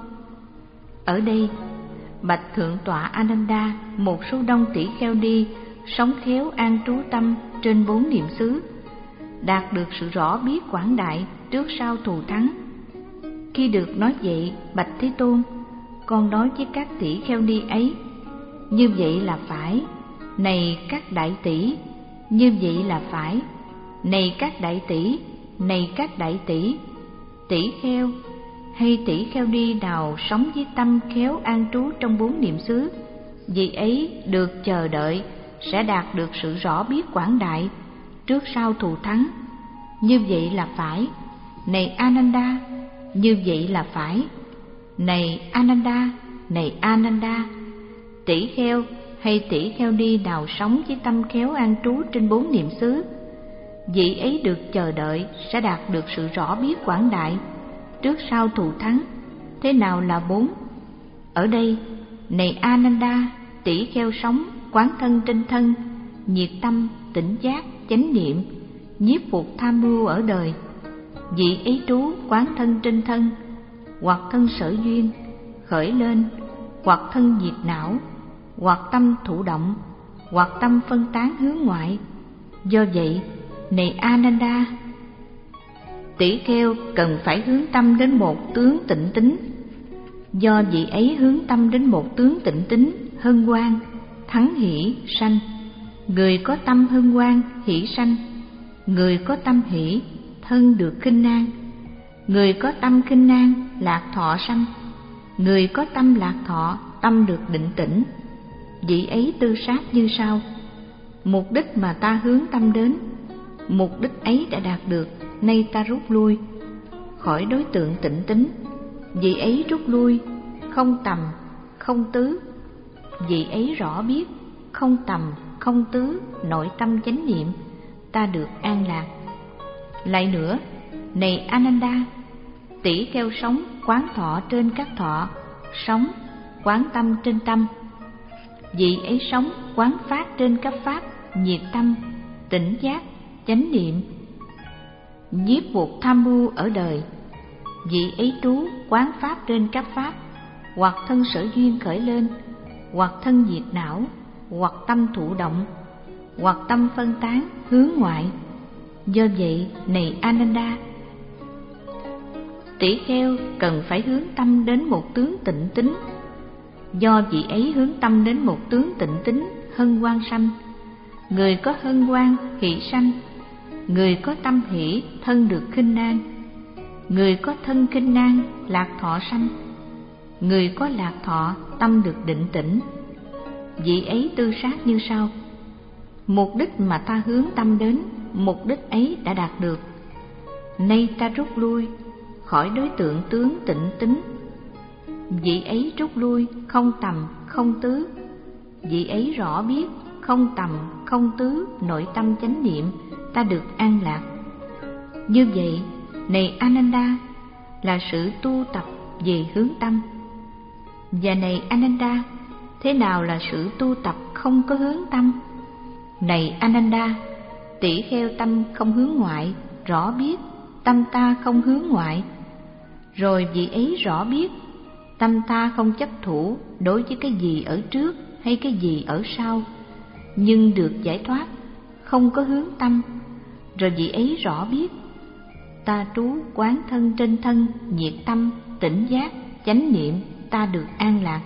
ở đây, bạch thượng tọa Ananda, một số đông tỷ kheo ni sống khéo an trú tâm trên bốn niệm xứ, đạt được sự rõ biết quảng đại, trước sau thù thắng. Khi được nói vậy, bạch Thế Tôn, con nói với các tỷ kheo ni ấy: như vậy là phải. Này các đại tỷ, như vậy là phải. Này các đại tỷ, này các đại tỷ, tỷ kheo hay tỷ kheo ni nào sống với tâm khéo an trú trong bốn niệm xứ, vị ấy được chờ đợi sẽ đạt được sự rõ biết quảng đại, trước sau thù thắng. Như vậy là phải. Này Ananda, như vậy là phải. Này Ananda, này Ananda, tỷ kheo hay tỷ kheo ni nào sống với tâm khéo an trú trên bốn niệm xứ, vị ấy được chờ đợi sẽ đạt được sự rõ biết quảng đại, trước sau thù thắng. Thế nào là bốn? Ở đây, này Ananda, tỷ kheo sống quán thân trên thân, nhiệt tâm, tỉnh giác, chánh niệm, nhiếp phục tham mưu ở đời. Vị ấy trú quán thân trên thân, hoặc thân sở duyên khởi lên, hoặc thân diệt não, hoặc tâm thụ động, hoặc tâm phân tán hướng ngoại. Do vậy, này Ananda, tỷ kheo cần phải hướng tâm đến một tướng tịnh tín. Do vị ấy hướng tâm đến một tướng tịnh tín, hân hoan, thắng hỷ, sanh. Người có tâm hân hoan, hỷ sanh. Người có tâm hỷ, thân được khinh an. Người có tâm khinh an, lạc thọ sanh. Người có tâm lạc thọ, tâm được định tĩnh. Vị ấy tư sát như sau: mục đích mà ta hướng tâm đến, mục đích ấy đã đạt được, nay ta rút lui khỏi đối tượng tịnh tín. Vị ấy rút lui, không tầm, không tứ. Vị ấy rõ biết, không tầm, không tứ, nội tâm chánh niệm, ta được an lạc. Lại nữa, này Ananda, tỷ kheo sống quán thọ trên các thọ, sống quán tâm trên tâm. Vị ấy sống quán pháp trên các pháp, nhiệt tâm, tỉnh giác, chánh niệm, nhiếp phục tham mưu ở đời. Vị ấy trú quán pháp trên các pháp, hoặc thân sở duyên khởi lên, hoặc thân diệt não, hoặc tâm thụ động, hoặc tâm phân tán hướng ngoại. Do vậy, này Ananda, tỷ kheo cần phải hướng tâm đến một tướng tịnh tín. Do vị ấy hướng tâm đến một tướng tịnh tín, hân hoan sanh. Người có hân hoan, hỷ sanh. Người có tâm hỷ, thân được khinh an. Người có thân khinh an, lạc thọ sanh. Người có lạc thọ, tâm được định tĩnh. Vị ấy tư sát như sau: mục đích mà ta hướng tâm đến, mục đích ấy đã đạt được, nay ta rút lui khỏi đối tượng tướng tịnh tín. Vị ấy rút lui, không tầm, không tứ. Vị ấy rõ biết, không tầm, không tứ, nội tâm chánh niệm, ta được an lạc. Như vậy, này Ananda, là sự tu tập về hướng tâm. Và này Ananda, thế nào là sự tu tập không có hướng tâm? Này Ananda, tỷ kheo tâm không hướng ngoại, rõ biết, tâm ta không hướng ngoại. Rồi vị ấy rõ biết, tâm ta không chấp thủ đối với cái gì ở trước hay cái gì ở sau, nhưng được giải thoát, không có hướng tâm. Rồi vị ấy rõ biết, ta trú quán thân trên thân, nhiệt tâm, tỉnh giác, chánh niệm, ta được an lạc.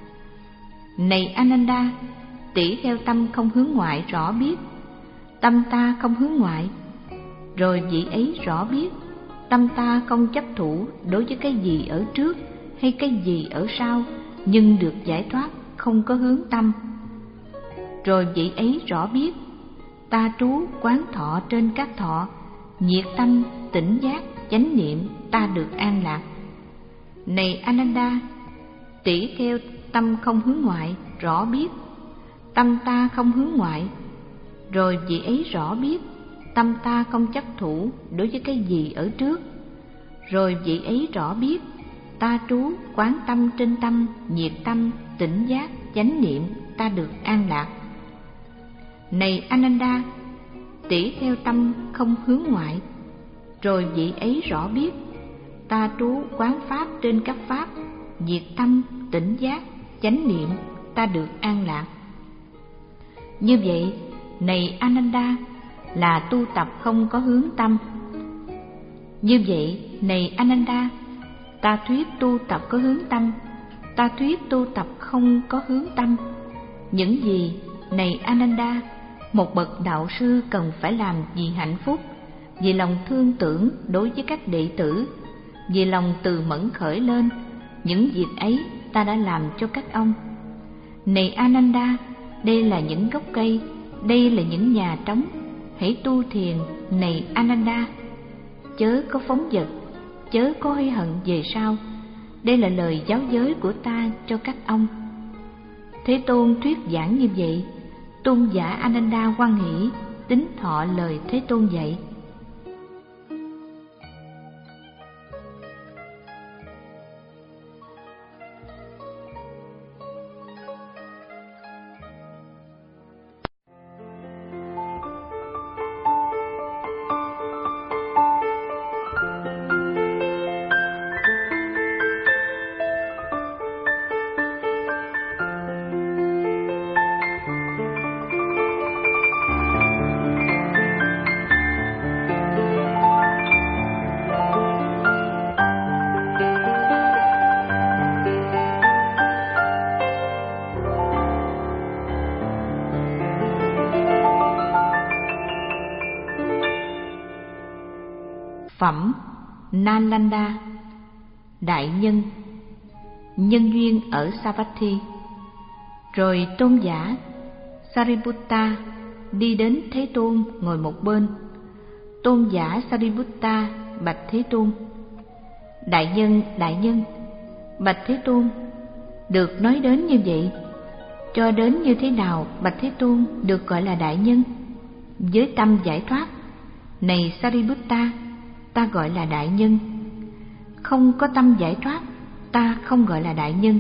Này Ananda, tỷ kheo tâm không hướng ngoại rõ biết, tâm ta không hướng ngoại. Rồi vị ấy rõ biết, tâm ta không chấp thủ đối với cái gì ở trước hay cái gì ở sau, nhưng được giải thoát, không có hướng tâm. Rồi vị ấy rõ biết, ta trú quán thọ trên các thọ, nhiệt tâm, tỉnh giác, chánh niệm, ta được an lạc. Này Ananda, tỷ kheo tâm không hướng ngoại, rõ biết, tâm ta không hướng ngoại. Rồi vị ấy rõ biết, tâm ta không chấp thủ đối với cái gì ở trước. Rồi vị ấy rõ biết, ta trú quán tâm trên tâm, nhiệt tâm, tỉnh giác, chánh niệm, ta được an lạc. Này Ananda, tỷ kheo tâm không hướng ngoại. Rồi vị ấy rõ biết, ta trú quán pháp trên các pháp, nhiệt tâm, tỉnh giác, chánh niệm, ta được an lạc. Như vậy, này Ananda, là tu tập không có hướng tâm. Như vậy, này Ananda, ta thuyết tu tập có hướng tâm, ta thuyết tu tập không có hướng tâm. Những gì, này Ananda, một bậc đạo sư cần phải làm vì hạnh phúc, vì lòng thương tưởng đối với các đệ tử, vì lòng từ mẫn khởi lên, những việc ấy ta đã làm cho các ông. Này Ananda, đây là những gốc cây, đây là những nhà trống, hãy tu thiền, này Ananda. Chớ có phóng dật, chớ có hối hận về sau. Đây là lời giáo giới của ta cho các ông. Thế Tôn thuyết giảng như vậy, tôn giả Ananda hoan hỷ, tín thọ lời Thế Tôn dạy. Phẩm Nalanda. Đại nhân, nhân duyên ở Savatthi. Rồi tôn giả Sariputta đi đến Thế Tôn ngồi một bên. Tôn giả Sariputta bạch Thế Tôn: Đại nhân, đại nhân. Bạch Thế Tôn: Được nói đến như vậy, cho đến như thế nào bạch Thế Tôn được gọi là đại nhân? Với tâm giải thoát, này Sariputta, ta gọi là đại nhân. Không có tâm giải thoát, ta không gọi là đại nhân.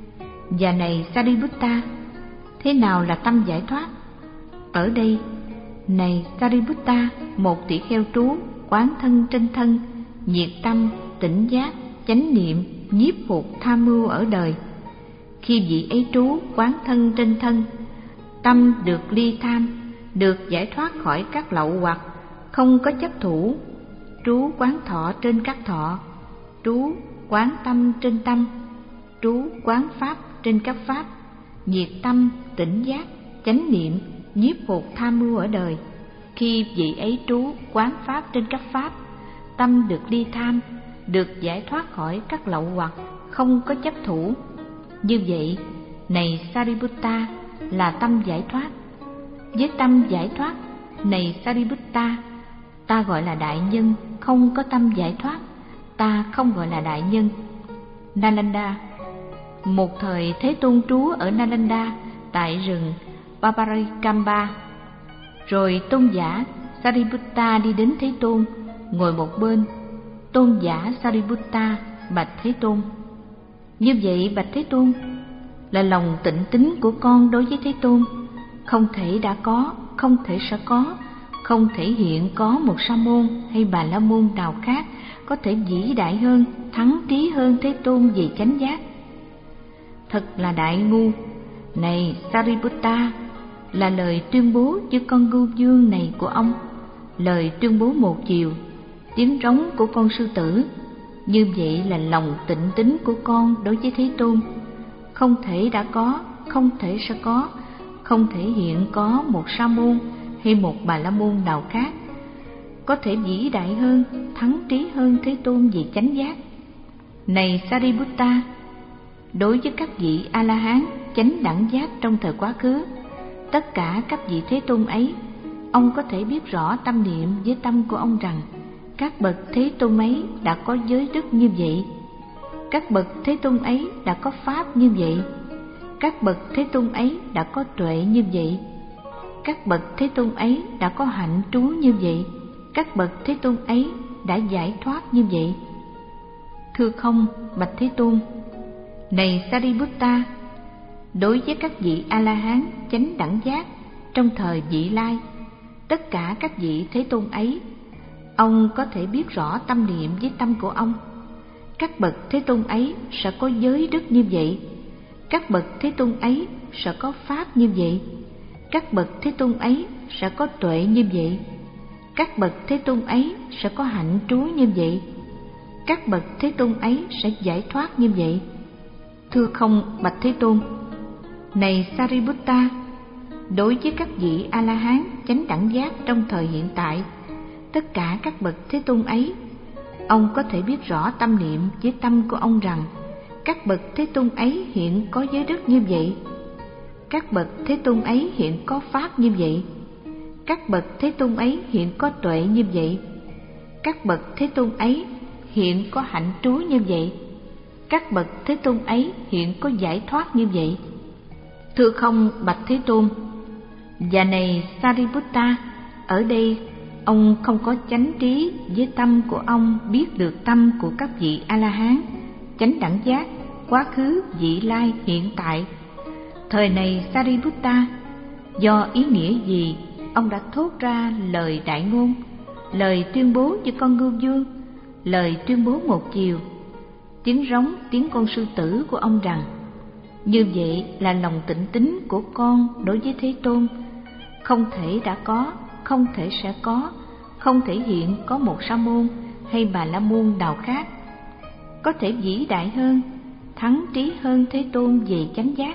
Và này Sariputta, thế nào là tâm giải thoát? Ở đây, này Sariputta, một tỷ kheo trú quán thân trên thân, nhiệt tâm, tỉnh giác, chánh niệm, nhiếp phục tham mưu ở đời. Khi vị ấy trú quán thân trên thân, tâm được ly tham, được giải thoát khỏi các lậu hoặc, không có chấp thủ. Trú quán thọ trên các thọ, trú quán tâm trên tâm, trú quán pháp trên các pháp, nhiệt tâm, tỉnh giác, chánh niệm, nhiếp phục tham mưu ở đời. Khi vị ấy trú quán pháp trên các pháp, tâm được ly tham, được giải thoát khỏi các lậu hoặc, không có chấp thủ. Như vậy, này Sariputta, là tâm giải thoát. Với tâm giải thoát, này Sariputta, ta gọi là đại nhân. Không có tâm giải thoát, ta không gọi là đại nhân. Nalanda. Một thời Thế Tôn trú ở Nalanda tại rừng Paparikamba. Rồi tôn giả Sariputta đi đến Thế Tôn ngồi một bên. Tôn giả Sariputta bạch Thế Tôn: Như vậy bạch Thế Tôn, là lòng tịnh tín của con đối với Thế Tôn, không thể đã có, không thể sẽ có, không thể hiện có một sa môn hay bà la môn nào khác có thể vĩ đại hơn, thắng trí hơn Thế Tôn về chánh giác. Thật là đại ngu. Này Sariputta, là lời tuyên bố với con ngưu dương này của ông, lời tuyên bố một chiều, tiếng trống của con sư tử. Như vậy là lòng tịnh tín của con đối với Thế Tôn, không thể đã có, không thể sẽ có, không thể hiện có một sa môn hay một bà la môn nào khác có thể vĩ đại hơn, thắng trí hơn Thế Tôn về chánh giác. Này Sariputta, đối với các vị A La Hán chánh đẳng giác trong thời quá khứ, tất cả các vị Thế Tôn ấy, ông có thể biết rõ tâm niệm với tâm của ông rằng các bậc Thế Tôn ấy đã có giới đức như vậy, các bậc Thế Tôn ấy đã có pháp như vậy, các bậc Thế Tôn ấy đã có tuệ như vậy, các bậc Thế Tôn ấy đã có hạnh trú như vậy, các bậc Thế Tôn ấy đã giải thoát như vậy. Thưa không, bạch Thế Tôn. Này Sariputta, đối với các vị A La Hán chánh đẳng giác trong thời vị lai, tất cả các vị Thế Tôn ấy, ông có thể biết rõ tâm niệm với tâm của ông. Các bậc Thế Tôn ấy sẽ có giới đức như vậy, các bậc Thế Tôn ấy sẽ có pháp như vậy, các bậc Thế Tôn ấy sẽ có tuệ như vậy, các bậc Thế Tôn ấy sẽ có hạnh trú như vậy, các bậc Thế Tôn ấy sẽ giải thoát như vậy. Thưa không, bạch Thế Tôn. Này Sariputta, đối với các vị A La Hán chánh đẳng giác trong thời hiện tại, tất cả các bậc Thế Tôn ấy, ông có thể biết rõ tâm niệm với tâm của ông rằng các bậc Thế Tôn ấy hiện có giới đức như vậy, các bậc Thế Tôn ấy hiện có pháp như vậy, các bậc Thế Tôn ấy hiện có tuệ như vậy, các bậc Thế Tôn ấy hiện có hạnh trú như vậy, các bậc Thế Tôn ấy hiện có giải thoát như vậy. Thưa không, bạch Thế Tôn. Và này Sariputta, ở đây ông không có chánh trí với tâm của ông biết được tâm của các vị A La Hán chánh đẳng giác quá khứ, vị lai, hiện tại. Thời này Sariputta, do ý nghĩa gì ông đã thốt ra lời đại ngôn, lời tuyên bố với con ngưu dương, lời tuyên bố một chiều, tiếng rống, tiếng con sư tử của ông rằng như vậy là lòng tịnh tín của con đối với Thế Tôn, không thể đã có, không thể sẽ có, không thể hiện có một sa môn hay bà la môn nào khác có thể vĩ đại hơn, thắng trí hơn Thế Tôn về chánh giác.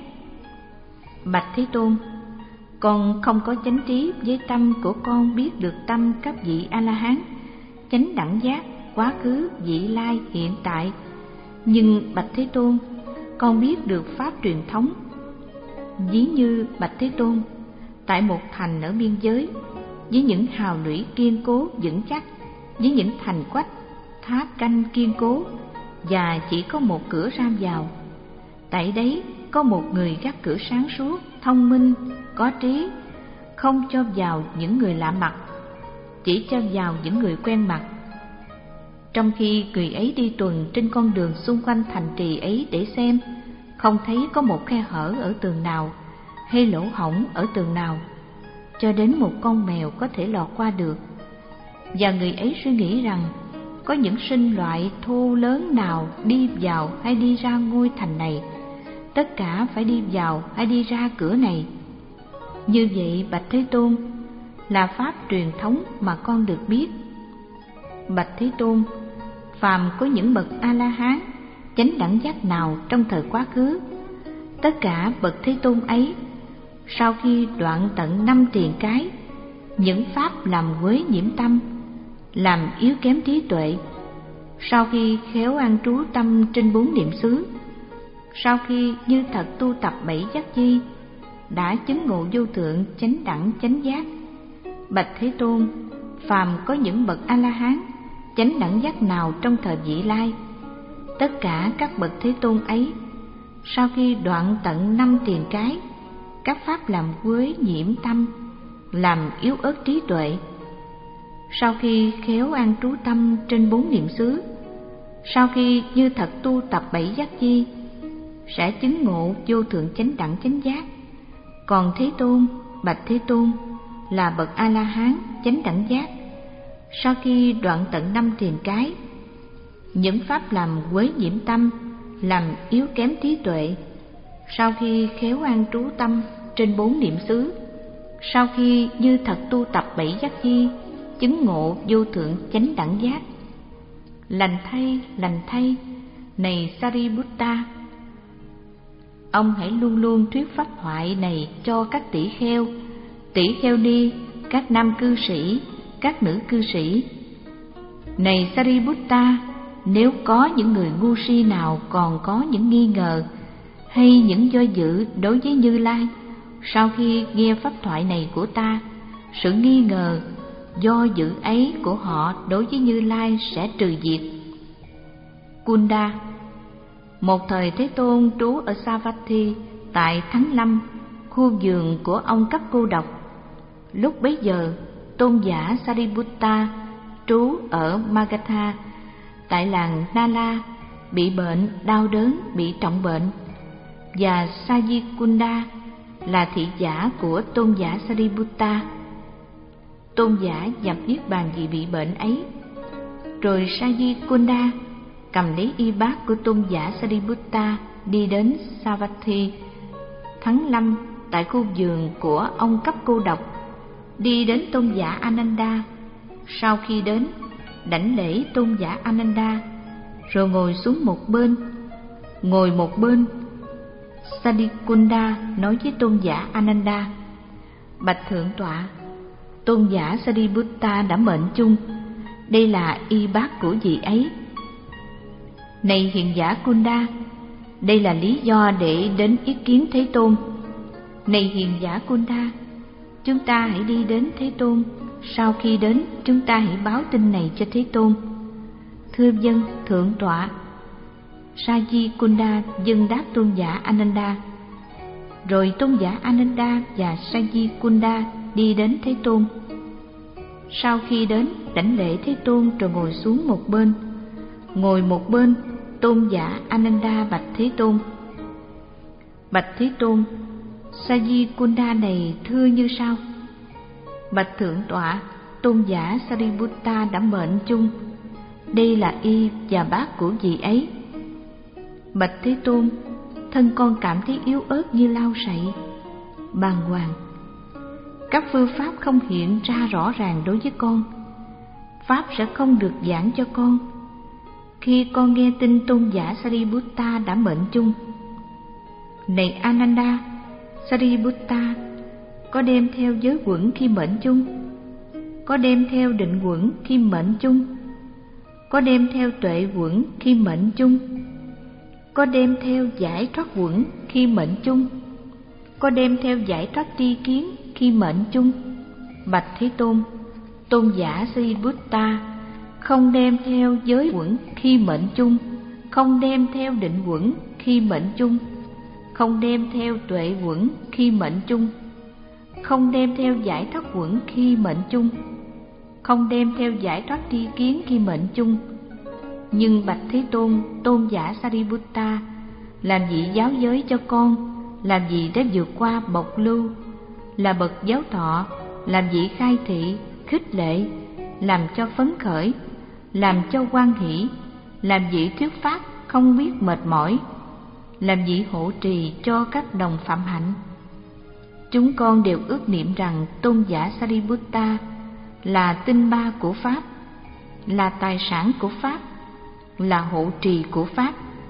Bạch Thế Tôn, con không có chánh trí với tâm của con biết được tâm các vị A La Hán chánh đẳng giác, quá khứ, vị lai, hiện tại. Nhưng bạch Thế Tôn, con biết được pháp truyền thống. Ví như bạch Thế Tôn, tại một thành ở biên giới, với những hào lũy kiên cố vững chắc, với những thành quách, tháp canh kiên cố, và chỉ có một cửa ra vào. Tại đấy có một người gác cửa sáng suốt, thông minh, có trí, không cho vào những người lạ mặt, chỉ cho vào những người quen mặt. Trong khi người ấy đi tuần trên con đường xung quanh thành trì ấy để xem, không thấy có một khe hở ở tường nào hay lỗ hổng ở tường nào, cho đến một con mèo có thể lọt qua được. Và người ấy suy nghĩ rằng có những sinh loại thô lớn nào đi vào hay đi ra ngôi thành này, tất cả phải đi vào hay đi ra cửa này. Như vậy bạch Thế Tôn, là pháp truyền thống mà con được biết. Bạch Thế Tôn, phàm có những bậc A-la-hán chánh đẳng giác nào trong thời quá khứ, tất cả bậc Thế Tôn ấy, sau khi đoạn tận năm triền cái, những pháp làm quấy nhiễm tâm, làm yếu kém trí tuệ, sau khi khéo an trú tâm trên bốn niệm xứ, sau khi như thật tu tập bảy giác chi, đã chứng ngộ vô thượng chánh đẳng chánh giác. Bạch Thế Tôn, phàm có những bậc A-la-hán chánh đẳng giác nào trong thời vị lai, tất cả các bậc Thế Tôn ấy, sau khi đoạn tận năm triền cái, các pháp làm quấy nhiễm tâm, làm yếu ớt trí tuệ, sau khi khéo an trú tâm trên bốn niệm xứ, sau khi như thật tu tập bảy giác chi, sẽ chứng ngộ vô thượng chánh đẳng chánh giác. Còn Thế Tôn, bạch Thế Tôn, là bậc A-la-hán chánh đẳng giác, sau khi đoạn tận năm triền cái, những pháp làm quấy nhiễm tâm, làm yếu kém trí tuệ, sau khi khéo an trú tâm trên bốn niệm xứ, sau khi như thật tu tập bảy giác chi, chứng ngộ vô thượng chánh đẳng giác. Lành thay, lành thay, này Sariputta, ông hãy luôn luôn thuyết pháp thoại này cho các tỷ kheo, tỷ kheo ni, các nam cư sĩ, các nữ cư sĩ. Này Sariputta, nếu có những người ngu si nào còn có những nghi ngờ hay những do dự đối với Như Lai, sau khi nghe pháp thoại này của ta, sự nghi ngờ, do dự ấy của họ đối với Như Lai sẽ trừ diệt. Kunda. Một thời Thế Tôn trú ở Savatthi tại Thắng Lâm, khu vườn của ông Cấp Cô Độc. Lúc bấy giờ, tôn giả Sariputta trú ở Magadha tại làng Nala, bị bệnh, đau đớn, bị trọng bệnh, và Sajikunda là thị giả của tôn giả Sariputta. Tôn giả nhập niết bàn vì bị bệnh ấy. Rồi Sajikunda cầm lấy y bát của tôn giả Sariputta đi đến Savatthi, Thắng Lâm tại khu vườn của ông Cấp Cô Độc, đi đến tôn giả Ananda. Sau khi đến, đảnh lễ tôn giả Ananda, rồi ngồi xuống một bên. Ngồi một bên, Sajikunda nói với tôn giả Ananda: Bạch Thượng Tọa, tôn giả Sariputta đã mệnh chung, đây là y bát của vị ấy. Này hiền giả Kunda, đây là lý do để đến ý kiến Thế Tôn. Này hiền giả Kunda, chúng ta hãy đi đến Thế Tôn. Sau khi đến, chúng ta hãy báo tin này cho Thế Tôn. Thưa vâng, Thượng Tọa. Sajikunda dâng đáp tôn giả Ananda. Rồi tôn giả Ananda và Sajikunda đi đến Thế Tôn. Sau khi đến, đảnh lễ Thế Tôn rồi ngồi xuống một bên. Ngồi một bên, tôn giả Ananda bạch Thế Tôn: Bạch Thế Tôn, Sajikunda này thưa như sau: Bạch Thượng Tọa, tôn giả Sariputta đã mệnh chung, đây là y và bát của vị ấy. Bạch Thế Tôn, thân con cảm thấy yếu ớt như lau sậy, bàng hoàng. Các phương pháp không hiện ra rõ ràng đối với con, pháp sẽ không được giảng cho con. Khi con nghe tin tôn giả Sariputta đã mệnh chung. Này Ananda, Sariputta có đem theo giới quẩn khi mệnh chung? Có đem theo định quẩn khi mệnh chung? có đem theo tuệ quẩn khi mệnh chung, có đem theo giải thoát quẩn khi mệnh chung, có đem theo giải thoát tri kiến khi mệnh chung. Bạch Thế Tôn, tôn giả Sariputta không đem theo giới quẩn khi mệnh chung, không đem theo định quẩn khi mệnh chung, không đem theo tuệ quẩn khi mệnh chung, không đem theo giải thoát quẩn khi mệnh chung, không đem theo giải thoát tri kiến khi mệnh chung. Nhưng Bạch Thế Tôn, tôn giả Sariputta, làm gì giáo giới cho con, làm gì để vượt qua bộc lưu, là bậc giáo thọ, làm gì khai thị, khích lệ, làm cho phấn khởi, làm cho hoan hỷ, làm gì thuyết pháp không biết mệt mỏi, làm gì hộ trì cho các đồng phạm hạnh. Chúng con đều ước niệm rằng tôn giả Sariputta là tinh ba của Pháp, là tài sản của Pháp, là hộ trì của Pháp.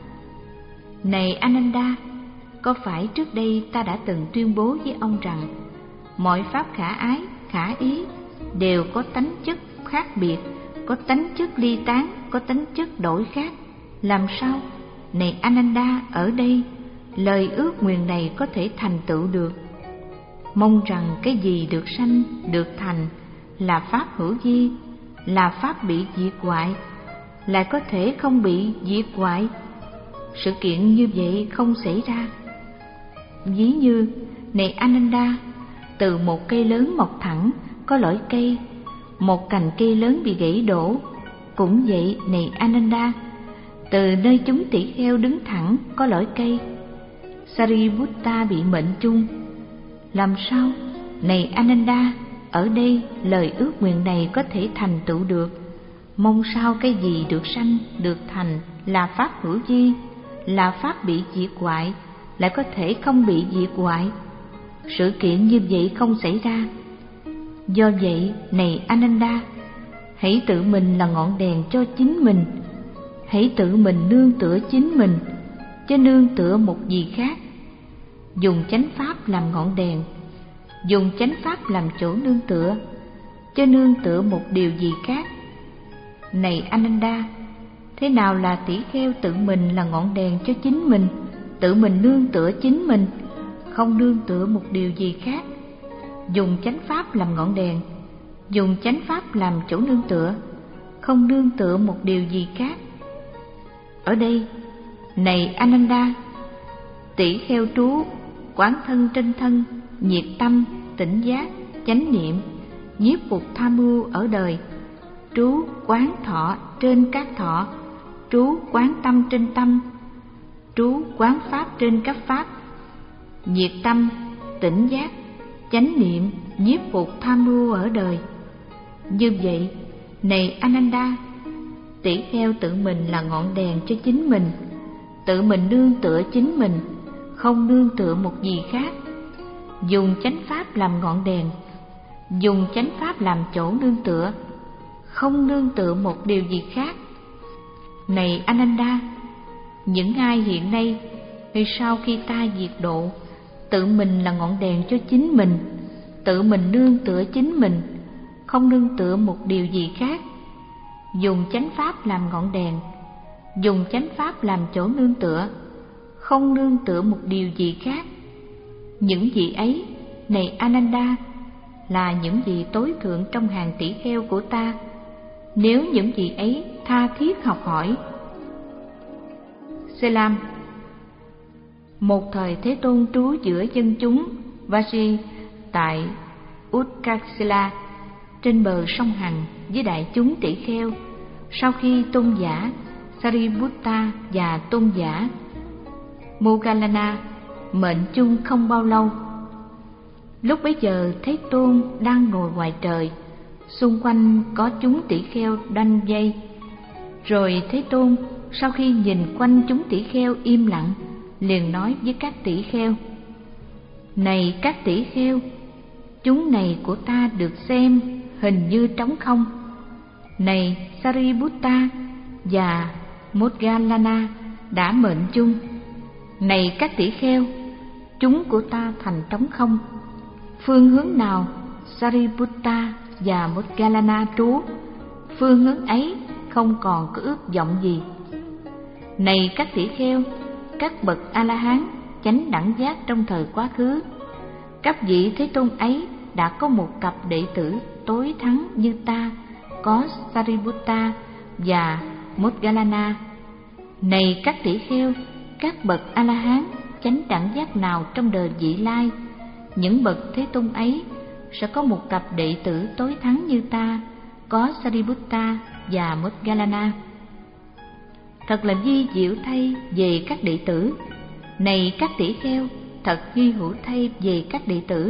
Này Ananda, có phải trước đây ta đã từng tuyên bố với ông rằng mọi Pháp khả ái, khả ý đều có tánh chất khác biệt, có tánh chất ly tán, có tánh chất đổi khác? Làm sao, này Ananda, ở đây lời ước nguyện này có thể thành tựu được? Mong rằng cái gì được sanh, được thành là Pháp hữu vi, là Pháp bị diệt hoại, lại có thể không bị diệt hoại. Sự kiện như vậy không xảy ra. Ví như, này Ananda, từ một cây lớn mọc thẳng có lõi cây, một cành cây lớn bị gãy đổ. Cũng vậy, này Ananda, từ nơi chúng tỷ kheo đứng thẳng có lõi cây, Sariputta bị mệnh chung. Làm sao, này Ananda, ở đây lời ước nguyện này có thể thành tựu được? Mong sao cái gì được sanh, được thành là Pháp hữu vi, là Pháp bị diệt hoại, lại có thể không bị diệt hoại. Sự kiện như vậy không xảy ra. Do vậy, này Ananda, hãy tự mình là ngọn đèn cho chính mình, hãy tự mình nương tựa chính mình, chứ nương tựa một gì khác. Dùng chánh pháp làm ngọn đèn, dùng chánh pháp làm chỗ nương tựa, chứ nương tựa một điều gì khác. Này Ananda, thế nào là tỷ kheo tự mình là ngọn đèn cho chính mình, tự mình nương tựa chính mình, không nương tựa một điều gì khác? Dùng chánh pháp làm ngọn đèn, dùng chánh pháp làm chỗ nương tựa, không nương tựa một điều gì khác. Ở đây, này Ananda, tỷ kheo trú quán thân trên thân, nhiệt tâm, tỉnh giác, chánh niệm, nhiếp phục tham mưu ở đời, trú quán thọ trên các thọ, trú quán tâm trên tâm, trú quán pháp trên các pháp, nhiệt tâm, tỉnh giác, chánh niệm, nhiếp phục tham mưu ở đời. Như vậy, này Ananda, tỷ kheo tự mình là ngọn đèn cho chính mình, tự mình nương tựa chính mình, không nương tựa một gì khác. Dùng chánh pháp làm ngọn đèn, dùng chánh pháp làm chỗ nương tựa, không nương tựa một điều gì khác. Này Ananda, những ai hiện nay hay sau khi ta diệt độ, tự mình là ngọn đèn cho chính mình, tự mình nương tựa chính mình, không nương tựa một điều gì khác. Dùng chánh pháp làm ngọn đèn, dùng chánh pháp làm chỗ nương tựa, không nương tựa một điều gì khác. Những vị ấy, này Ananda, là những vị tối thượng trong hàng tỷ kheo của ta. Nếu những vị ấy tha thiết học hỏi. Selam. Một thời Thế Tôn trú giữa dân chúng Vaji tại Utkarsila trên bờ sông Hằng với đại chúng tỷ kheo. Sau khi tôn giả Sariputta và tôn giả Moggallana mệnh chung không bao lâu, lúc bấy giờ Thế Tôn đang ngồi ngoài trời, xung quanh có chúng tỷ kheo đanh dây. Rồi Thế Tôn sau khi nhìn quanh chúng tỷ kheo im lặng, liền nói với các tỷ kheo: Này các tỷ kheo, chúng này của ta được xem hình như trống không. Này Sariputta và Moggallana đã mệnh chung. Này các tỷ kheo, chúng của ta thành trống không. Phương hướng nào Sariputta và Moggallana trú, phương hướng ấy không còn có ước vọng gì. Này các tỷ kheo, các bậc A-la-hán chánh đẳng giác trong thời quá khứ, các vị Thế Tôn ấy đã có một cặp đệ tử tối thắng như ta, có Sariputta và Moggallana. Này các tỷ kheo, các bậc A-la-hán chánh đẳng giác nào trong đời vị lai, những bậc Thế Tôn ấy sẽ có một cặp đệ tử tối thắng như ta, có Sariputta và Moggallana. Thật là vi diệu thay về các đệ tử. Này các tỷ kheo, thật hy hữu thay về các đệ tử.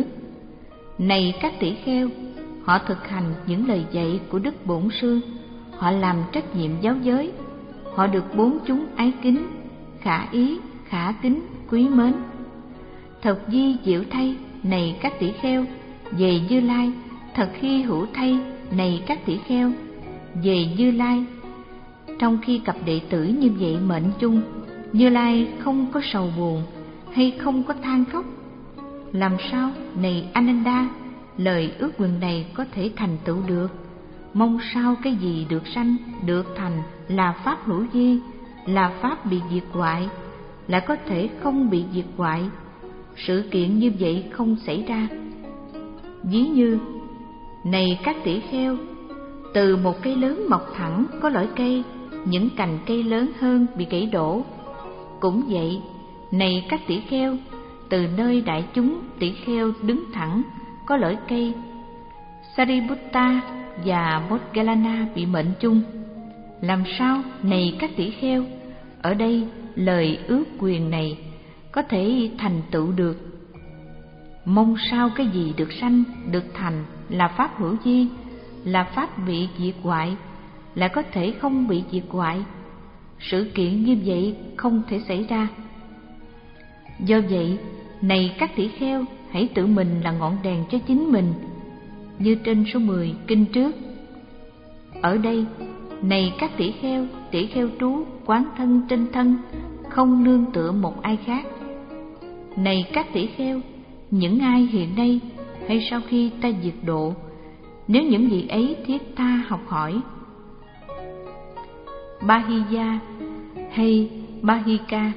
Này các tỷ kheo, họ thực hành những lời dạy của Đức Bổn Sư, họ làm trách nhiệm giáo giới, họ được bốn chúng ái kính, khả ý, khả kính, quý mến. Thật vi diệu thay, này các tỷ kheo, về Như Lai. Thật hy hữu thay, này các tỷ kheo, về Như Lai. Trong khi cặp đệ tử như vậy mệnh chung, Như Lai không có sầu buồn hay không có than khóc. Làm sao, này Ananda, lời ước nguyện này có thể thành tựu được? Mong sao cái gì được sanh, được thành là pháp hữu vi, là pháp bị diệt hoại, lại có thể không bị diệt hoại. Sự kiện như vậy không xảy ra. Ví như, này các tỷ kheo, từ một cây lớn mọc thẳng có lõi cây, những cành cây lớn hơn bị gãy đổ. Cũng vậy, này các tỷ kheo, từ nơi đại chúng tỷ kheo đứng thẳng có lõi cây, Sariputta và Moggallana bị mệnh chung. Làm sao, này các tỷ kheo, ở đây lời ước quyền này có thể thành tựu được? Mong sao cái gì được sanh, được thành là pháp hữu vi, là pháp bị diệt hoại, lại có thể không bị diệt hoại. Sự kiện như vậy không thể xảy ra. Do vậy, này các tỷ kheo, hãy tự mình là ngọn đèn cho chính mình, như trên số mười kinh trước. Ở đây, này các tỷ kheo, tỷ kheo trú quán thân trên thân, không nương tựa một ai khác. Này các tỷ kheo, những ai hiện nay hay sau khi ta diệt độ, nếu những vị ấy thiết tha học hỏi Bahiya hay Bahika,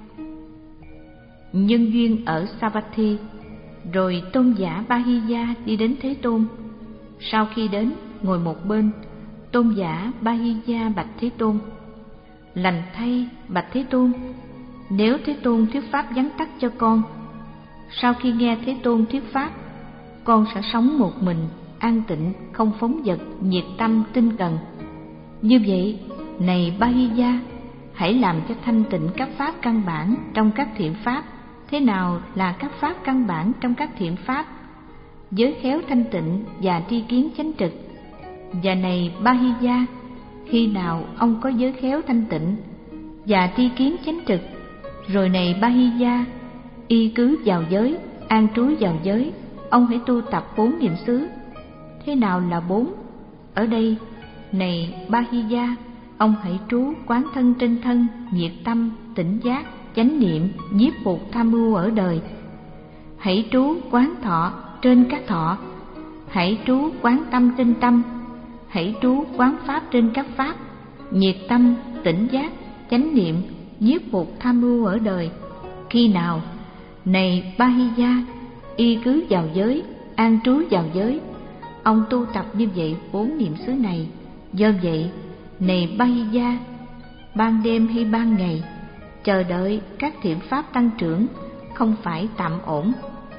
nhân duyên ở Savatthi, rồi tôn giả Bahiya đi đến Thế Tôn. Sau khi đến, ngồi một bên, tôn giả Bahiya bạch Thế Tôn: lành thay, bạch Thế Tôn, nếu Thế Tôn thuyết pháp vắn tắt cho con, sau khi nghe Thế Tôn thuyết pháp, con sẽ sống một mình, an tịnh, không phóng dật, nhiệt tâm, tinh cần. Như vậy, này Bahiya, hãy làm cho thanh tịnh các pháp căn bản trong các thiện pháp. Thế nào là các pháp căn bản trong các thiện pháp? Giới khéo thanh tịnh và tri kiến chánh trực. Và này Bahiya, khi nào ông có giới khéo thanh tịnh và tri kiến chánh trực, rồi này Bahiya, y cứ vào giới, an trú vào giới, ông hãy tu tập bốn niệm xứ. Thế nào là bốn? Ở đây, này Bahiya, ông hãy trú quán thân trên thân, nhiệt tâm, tỉnh giác, chánh niệm, nhiếp phục tham mưu ở đời. Hãy trú quán thọ trên các thọ, hãy trú quán tâm trên tâm, hãy trú quán pháp trên các pháp, nhiệt tâm, tỉnh giác, chánh niệm, nhiếp phục tham mưu ở đời. Khi nào, này Bahiya, y cứ vào giới, an trú vào giới, ông tu tập như vậy bốn niệm xứ này. Do vậy, này Bahiya, ban đêm hay ban ngày, chờ đợi các thiện pháp tăng trưởng, không phải tạm ổn.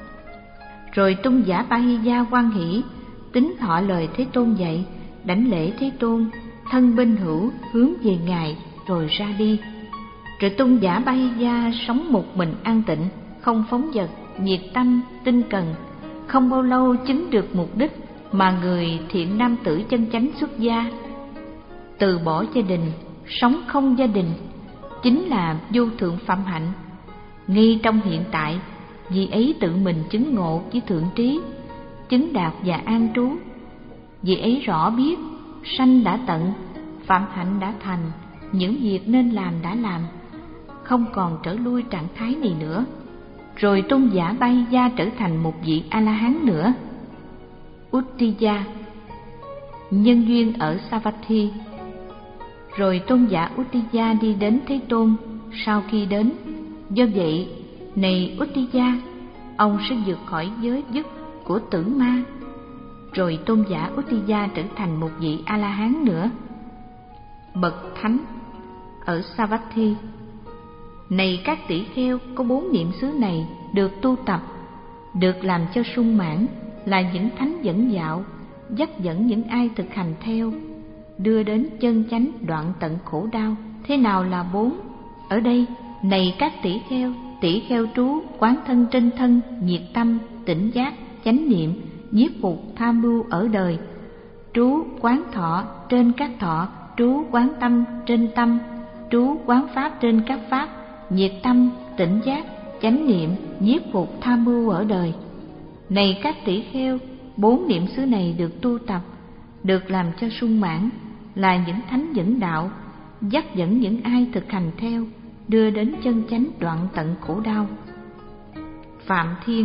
Rồi tôn giả Bahiya hoan hỷ, tín thọ lời Thế Tôn dạy, đảnh lễ Thế Tôn, thân bên hữu hướng về Ngài, rồi ra đi. Rồi tôn giả Bahiya sống một mình an tịnh, không phóng dật, nhiệt tâm, tinh cần. Không bao lâu chứng được mục đích mà người thiện nam tử chân chánh xuất gia, từ bỏ gia đình, sống không gia đình, chính là vô thượng phạm hạnh. Ngay trong hiện tại, vị ấy tự mình chứng ngộ với thượng trí, chứng đạt và an trú. Vị ấy rõ biết sanh đã tận, phạm hạnh đã thành, những việc nên làm đã làm, không còn trở lui trạng thái này nữa. Rồi tôn giả Bahiya trở thành một vị A-la-hán nữa. Uttiya, nhân duyên ở Savatthi. Rồi tôn giả Uttija đi đến Thế Tôn sau khi đến. Do vậy, này Uttija, ông sẽ vượt khỏi giới dứt của tử ma. Rồi tôn giả Uttija trở thành một vị A-la-hán nữa. Bậc thánh ở Savatthi. Này các tỷ kheo, có bốn niệm xứ này được tu tập, được làm cho sung mãn, là những thánh dẫn dạo, dắt dẫn những ai thực hành theo, đưa đến chân chánh đoạn tận khổ đau. Thế nào là bốn? Ở đây, này các tỷ kheo, tỷ kheo trú quán thân trên thân, nhiệt tâm, tỉnh giác, chánh niệm, nhiếp phục, tham mưu ở đời, trú quán thọ trên các thọ, trú quán tâm trên tâm, trú quán pháp trên các pháp, nhiệt tâm, tỉnh giác, chánh niệm, nhiếp phục, tham mưu ở đời. Này các tỷ kheo, bốn niệm xứ này được tu tập, được làm cho sung mãn, là những thánh dẫn đạo, dắt dẫn những ai thực hành theo, đưa đến chân chánh đoạn tận khổ đau. Phạm Thiên.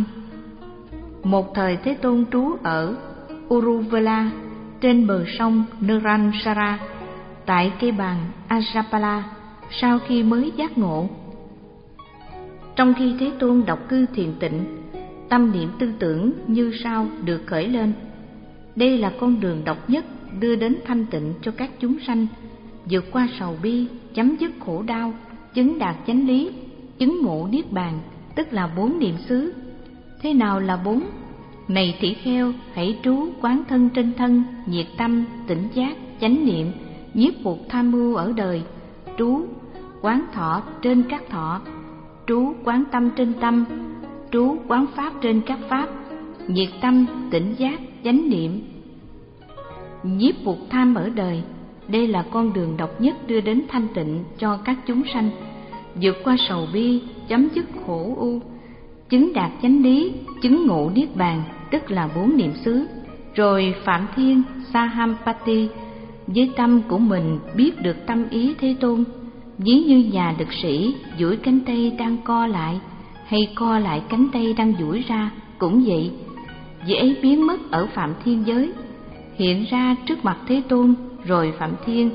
Một thời Thế Tôn trú ở Uruvela, trên bờ sông Naransara, tại cây bàn Ajapala, sau khi mới giác ngộ. Trong khi Thế Tôn đọc cư thiền tịnh, tâm niệm tư tưởng như sau được khởi lên: đây là con đường độc nhất đưa đến thanh tịnh cho các chúng sanh, vượt qua sầu bi, chấm dứt khổ đau, chứng đạt chánh lý, chứng ngộ niết bàn, tức là bốn niệm xứ. Thế nào là bốn? Này tỷ kheo, hãy trú quán thân trên thân, nhiệt tâm, tỉnh giác, chánh niệm, nhiếp phục, tham mưu ở đời, trú quán thọ trên các thọ, trú quán tâm trên tâm, trú quán pháp trên các pháp, nhiệt tâm, tỉnh giác, chánh niệm, nhiếp phục, tham ở đời. Đây là con đường độc nhất đưa đến thanh tịnh cho các chúng sanh, vượt qua sầu bi, chấm dứt khổ u, chứng đạt chánh lý, chứng ngộ niết bàn, tức là bốn niệm xứ. Rồi Phạm Thiên Sahampati với tâm của mình biết được tâm ý Thế Tôn, ví như nhà lực sĩ duỗi cánh tay đang co lại, hay co lại cánh tay đang duỗi ra, cũng vậy. Vị ấy biến mất ở Phạm Thiên giới, hiện ra trước mặt Thế Tôn. Rồi Phạm Thiên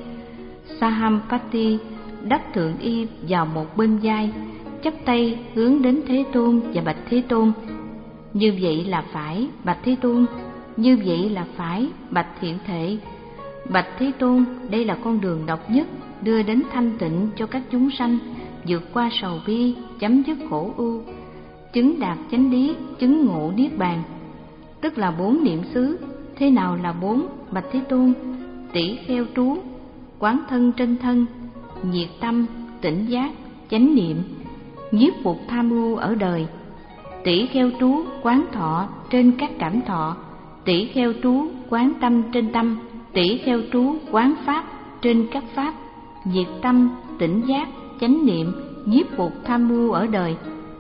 Sahampati đắp thượng y vào một bên vai, chắp tay hướng đến Thế Tôn và bạch Thế Tôn: như vậy là phải, bạch Thế Tôn. Như vậy là phải, bạch Thiện Thể. Bạch Thế Tôn, đây là con đường độc nhất đưa đến thanh tịnh cho các chúng sanh, vượt qua sầu bi, chấm dứt khổ ưu, chứng đạt chánh lý, chứng ngộ niết bàn, tức là bốn niệm xứ. Thế nào là bốn? Bạch Thế Tôn, tỷ kheo trú quán thân trên thân, nhiệt tâm, tỉnh giác, chánh niệm, nhiếp phục, tham mưu ở đời, tỷ kheo trú quán thọ trên các cảm thọ, tỷ kheo trú quán tâm trên tâm, tỷ kheo trú quán pháp trên các pháp, nhiệt tâm, tỉnh giác, chánh niệm, nhiếp phục, tham mưu ở đời.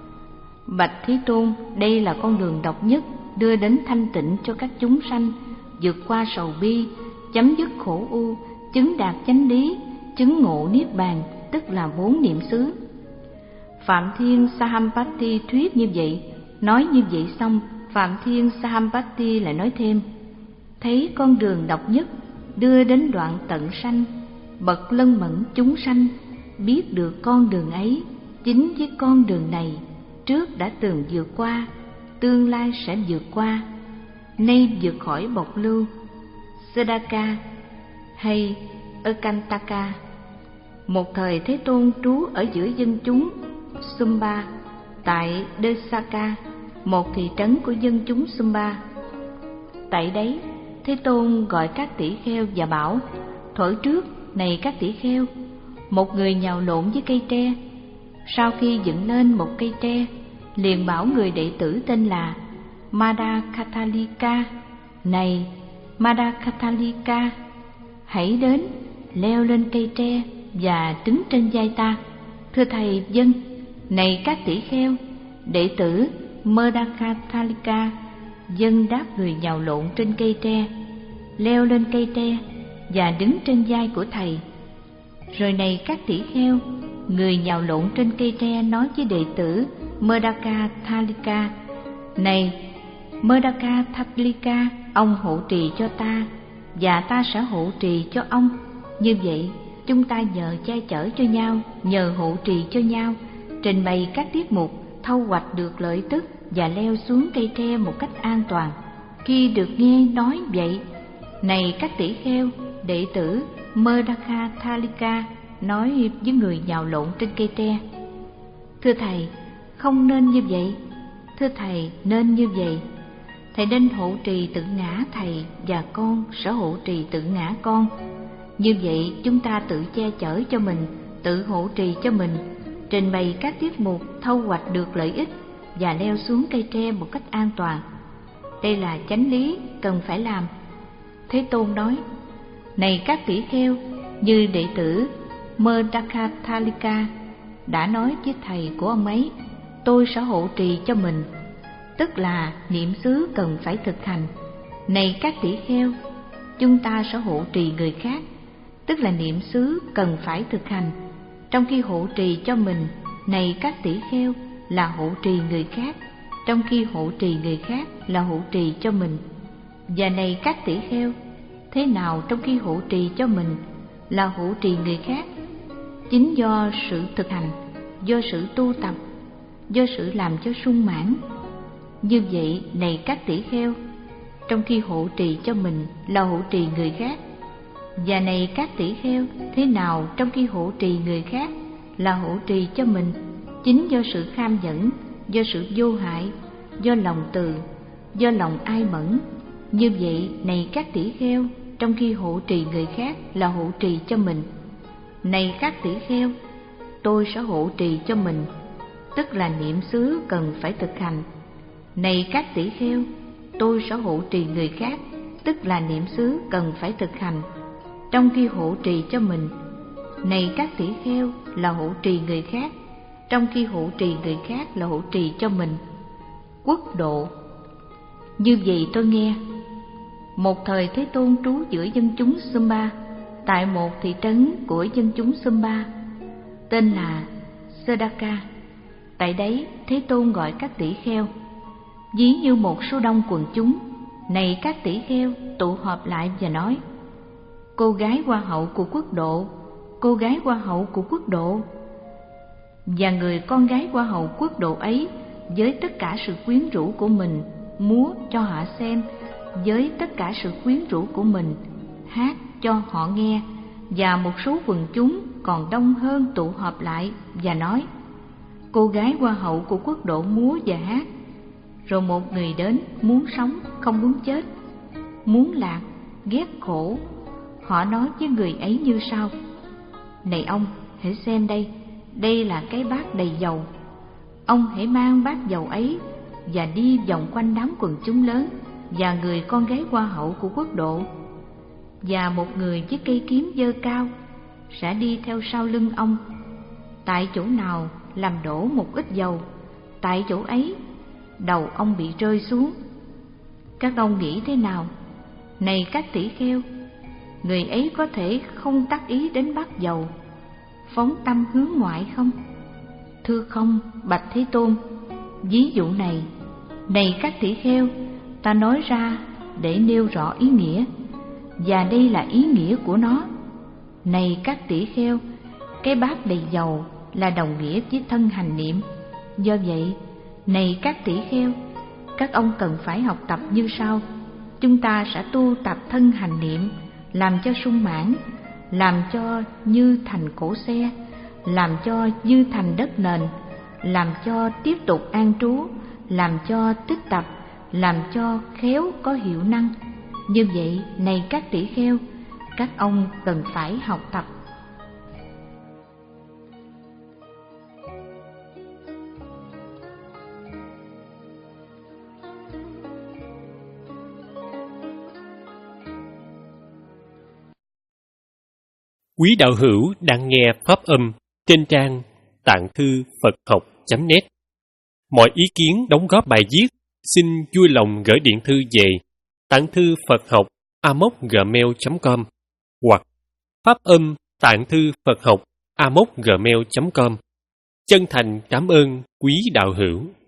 Bạch Thế Tôn, đây là con đường độc nhất đưa đến thanh tịnh cho các chúng sanh, vượt qua sầu bi, chấm dứt khổ u, chứng đạt chánh lý, chứng ngộ niết bàn, tức là bốn niệm xứ. Phạm Thiên Sahampati thuyết như vậy. Nói như vậy xong, Phạm Thiên Sahampati lại nói thêm: thấy con đường độc nhất đưa đến đoạn tận sanh, bậc lân mẫn chúng sanh biết được con đường ấy, chính với con đường này trước đã từng vượt qua, tương lai sẽ vượt qua, nay vượt khỏi bộc lưu Sedaka hay Ekantaka. Một thời Thế Tôn trú ở giữa dân chúng Sumba tại Desaka, một thị trấn của dân chúng Sumba. Tại đấy, Thế Tôn gọi các tỷ kheo và bảo: thuở trước, này các tỷ kheo, một người nhào lộn với cây tre. Sau khi dựng lên một cây tre, liền bảo người đệ tử tên là Madakathalika: này Madakathalika, hãy đến leo lên cây tre và đứng trên vai ta. Thưa thầy, vâng. Này các tỷ kheo, đệ tử Madakathalika vâng đáp người nhào lộn trên cây tre, leo lên cây tre và đứng trên vai của thầy. Rồi này các tỷ kheo, người nhào lộn trên cây tre nói với đệ tử Madakathalika: này Madakathalika, ông hộ trì cho ta và ta sẽ hộ trì cho ông. Như vậy, chúng ta nhờ che chở cho nhau, nhờ hộ trì cho nhau, trình bày các tiết mục, thâu hoạch được lợi tức và leo xuống cây tre một cách an toàn. Khi được nghe nói vậy, này các tỷ kheo, đệ tử Merdaka Thalika nói với người nhào lộn trên cây tre: thưa thầy, không nên như vậy. Thưa thầy, nên như vậy. Thầy nên hộ trì tự ngã thầy, và con sẽ hộ trì tự ngã con. Như vậy chúng ta tự che chở cho mình, tự hộ trì cho mình, trình bày các tiết mục, thâu hoạch được lợi ích và leo xuống cây tre một cách an toàn. Đây là chánh lý cần phải làm. Thế Tôn nói: này các tỷ kheo, như đệ tử Merdaka Thalika đã nói với thầy của ông ấy, tôi sẽ hộ trì cho mình, tức là niệm xứ cần phải thực hành. Này các tỷ kheo, chúng ta sẽ hộ trì người khác, tức là niệm xứ cần phải thực hành. Trong khi hộ trì cho mình, này các tỷ kheo, là hộ trì người khác. Trong khi hộ trì người khác là hộ trì cho mình. Và này các tỷ kheo, thế nào trong khi hộ trì cho mình là hộ trì người khác? Chính do sự thực hành, do sự tu tập, do sự làm cho sung mãn. Như vậy, này các tỷ kheo, trong khi hộ trì cho mình là hộ trì người khác. Và này các tỷ kheo, thế nào trong khi hộ trì người khác là hộ trì cho mình? Chính do sự kham nhẫn, do sự vô hại, do lòng từ, do lòng ai mẫn. Như vậy, này các tỷ kheo, trong khi hộ trì người khác là hộ trì cho mình. Này các tỷ kheo, tôi sẽ hộ trì cho mình, tức là niệm xứ cần phải thực hành. Này các tỷ kheo, tôi sẽ hộ trì người khác, tức là niệm xứ cần phải thực hành. Trong khi hộ trì cho mình, này các tỷ kheo, là hộ trì người khác. Trong khi hộ trì người khác là hộ trì cho mình. Quốc độ. Như vậy tôi nghe, một thời Thế Tôn trú giữa dân chúng Sumba, tại một thị trấn của dân chúng Sumba, tên là Sedaka. Tại đấy Thế Tôn gọi các tỷ kheo, ví như một số đông quần chúng. Này các tỷ kheo, tụ họp lại và nói: cô gái hoa hậu của quốc độ, cô gái hoa hậu của quốc độ. Và người con gái hoa hậu quốc độ ấy, với tất cả sự quyến rũ của mình, múa cho họ xem, với tất cả sự quyến rũ của mình, hát cho họ nghe. Và một số quần chúng còn đông hơn tụ họp lại và nói: cô gái hoa hậu của quốc độ múa và hát. Rồi một người đến, muốn sống không muốn chết, muốn lạc ghét khổ. Họ nói với người ấy như sau: này ông, hãy xem đây, đây là cái bát đầy dầu. Ông hãy mang bát dầu ấy và đi vòng quanh đám quần chúng lớn và người con gái hoa hậu của quốc độ. Và một người với cây kiếm giơ cao sẽ đi theo sau lưng ông. Tại chỗ nào làm đổ một ít dầu, tại chỗ ấy đầu ông bị rơi xuống. Các ông nghĩ thế nào? Này các tỷ kheo, người ấy có thể không tác ý đến bát dầu, phóng tâm hướng ngoại không? Thưa không, bạch Thế Tôn. Ví dụ này, này các tỷ kheo, ta nói ra để nêu rõ ý nghĩa, và đây là ý nghĩa của nó. Này các tỷ kheo, cái bát đầy dầu là đồng nghĩa với thân hành niệm. Do vậy, này các tỷ kheo, các ông cần phải học tập như sau. Chúng ta sẽ tu tập thân hành niệm, làm cho sung mãn, làm cho như thành cổ xe, làm cho như thành đất nền, làm cho tiếp tục an trú, làm cho tích tập, làm cho khéo có hiệu năng. Như vậy, này các tỷ kheo, các ông cần phải học tập. Quý đạo hữu đang nghe pháp âm trên trang tạng thư Phật học chấm net. Mọi ý kiến đóng góp bài viết xin vui lòng gửi điện thư về tạng thư Phật học a m o c gmail chấm com hoặc pháp âm tạng thư Phật học a m o c gmail chấm com. Chân thành cảm ơn quý đạo hữu.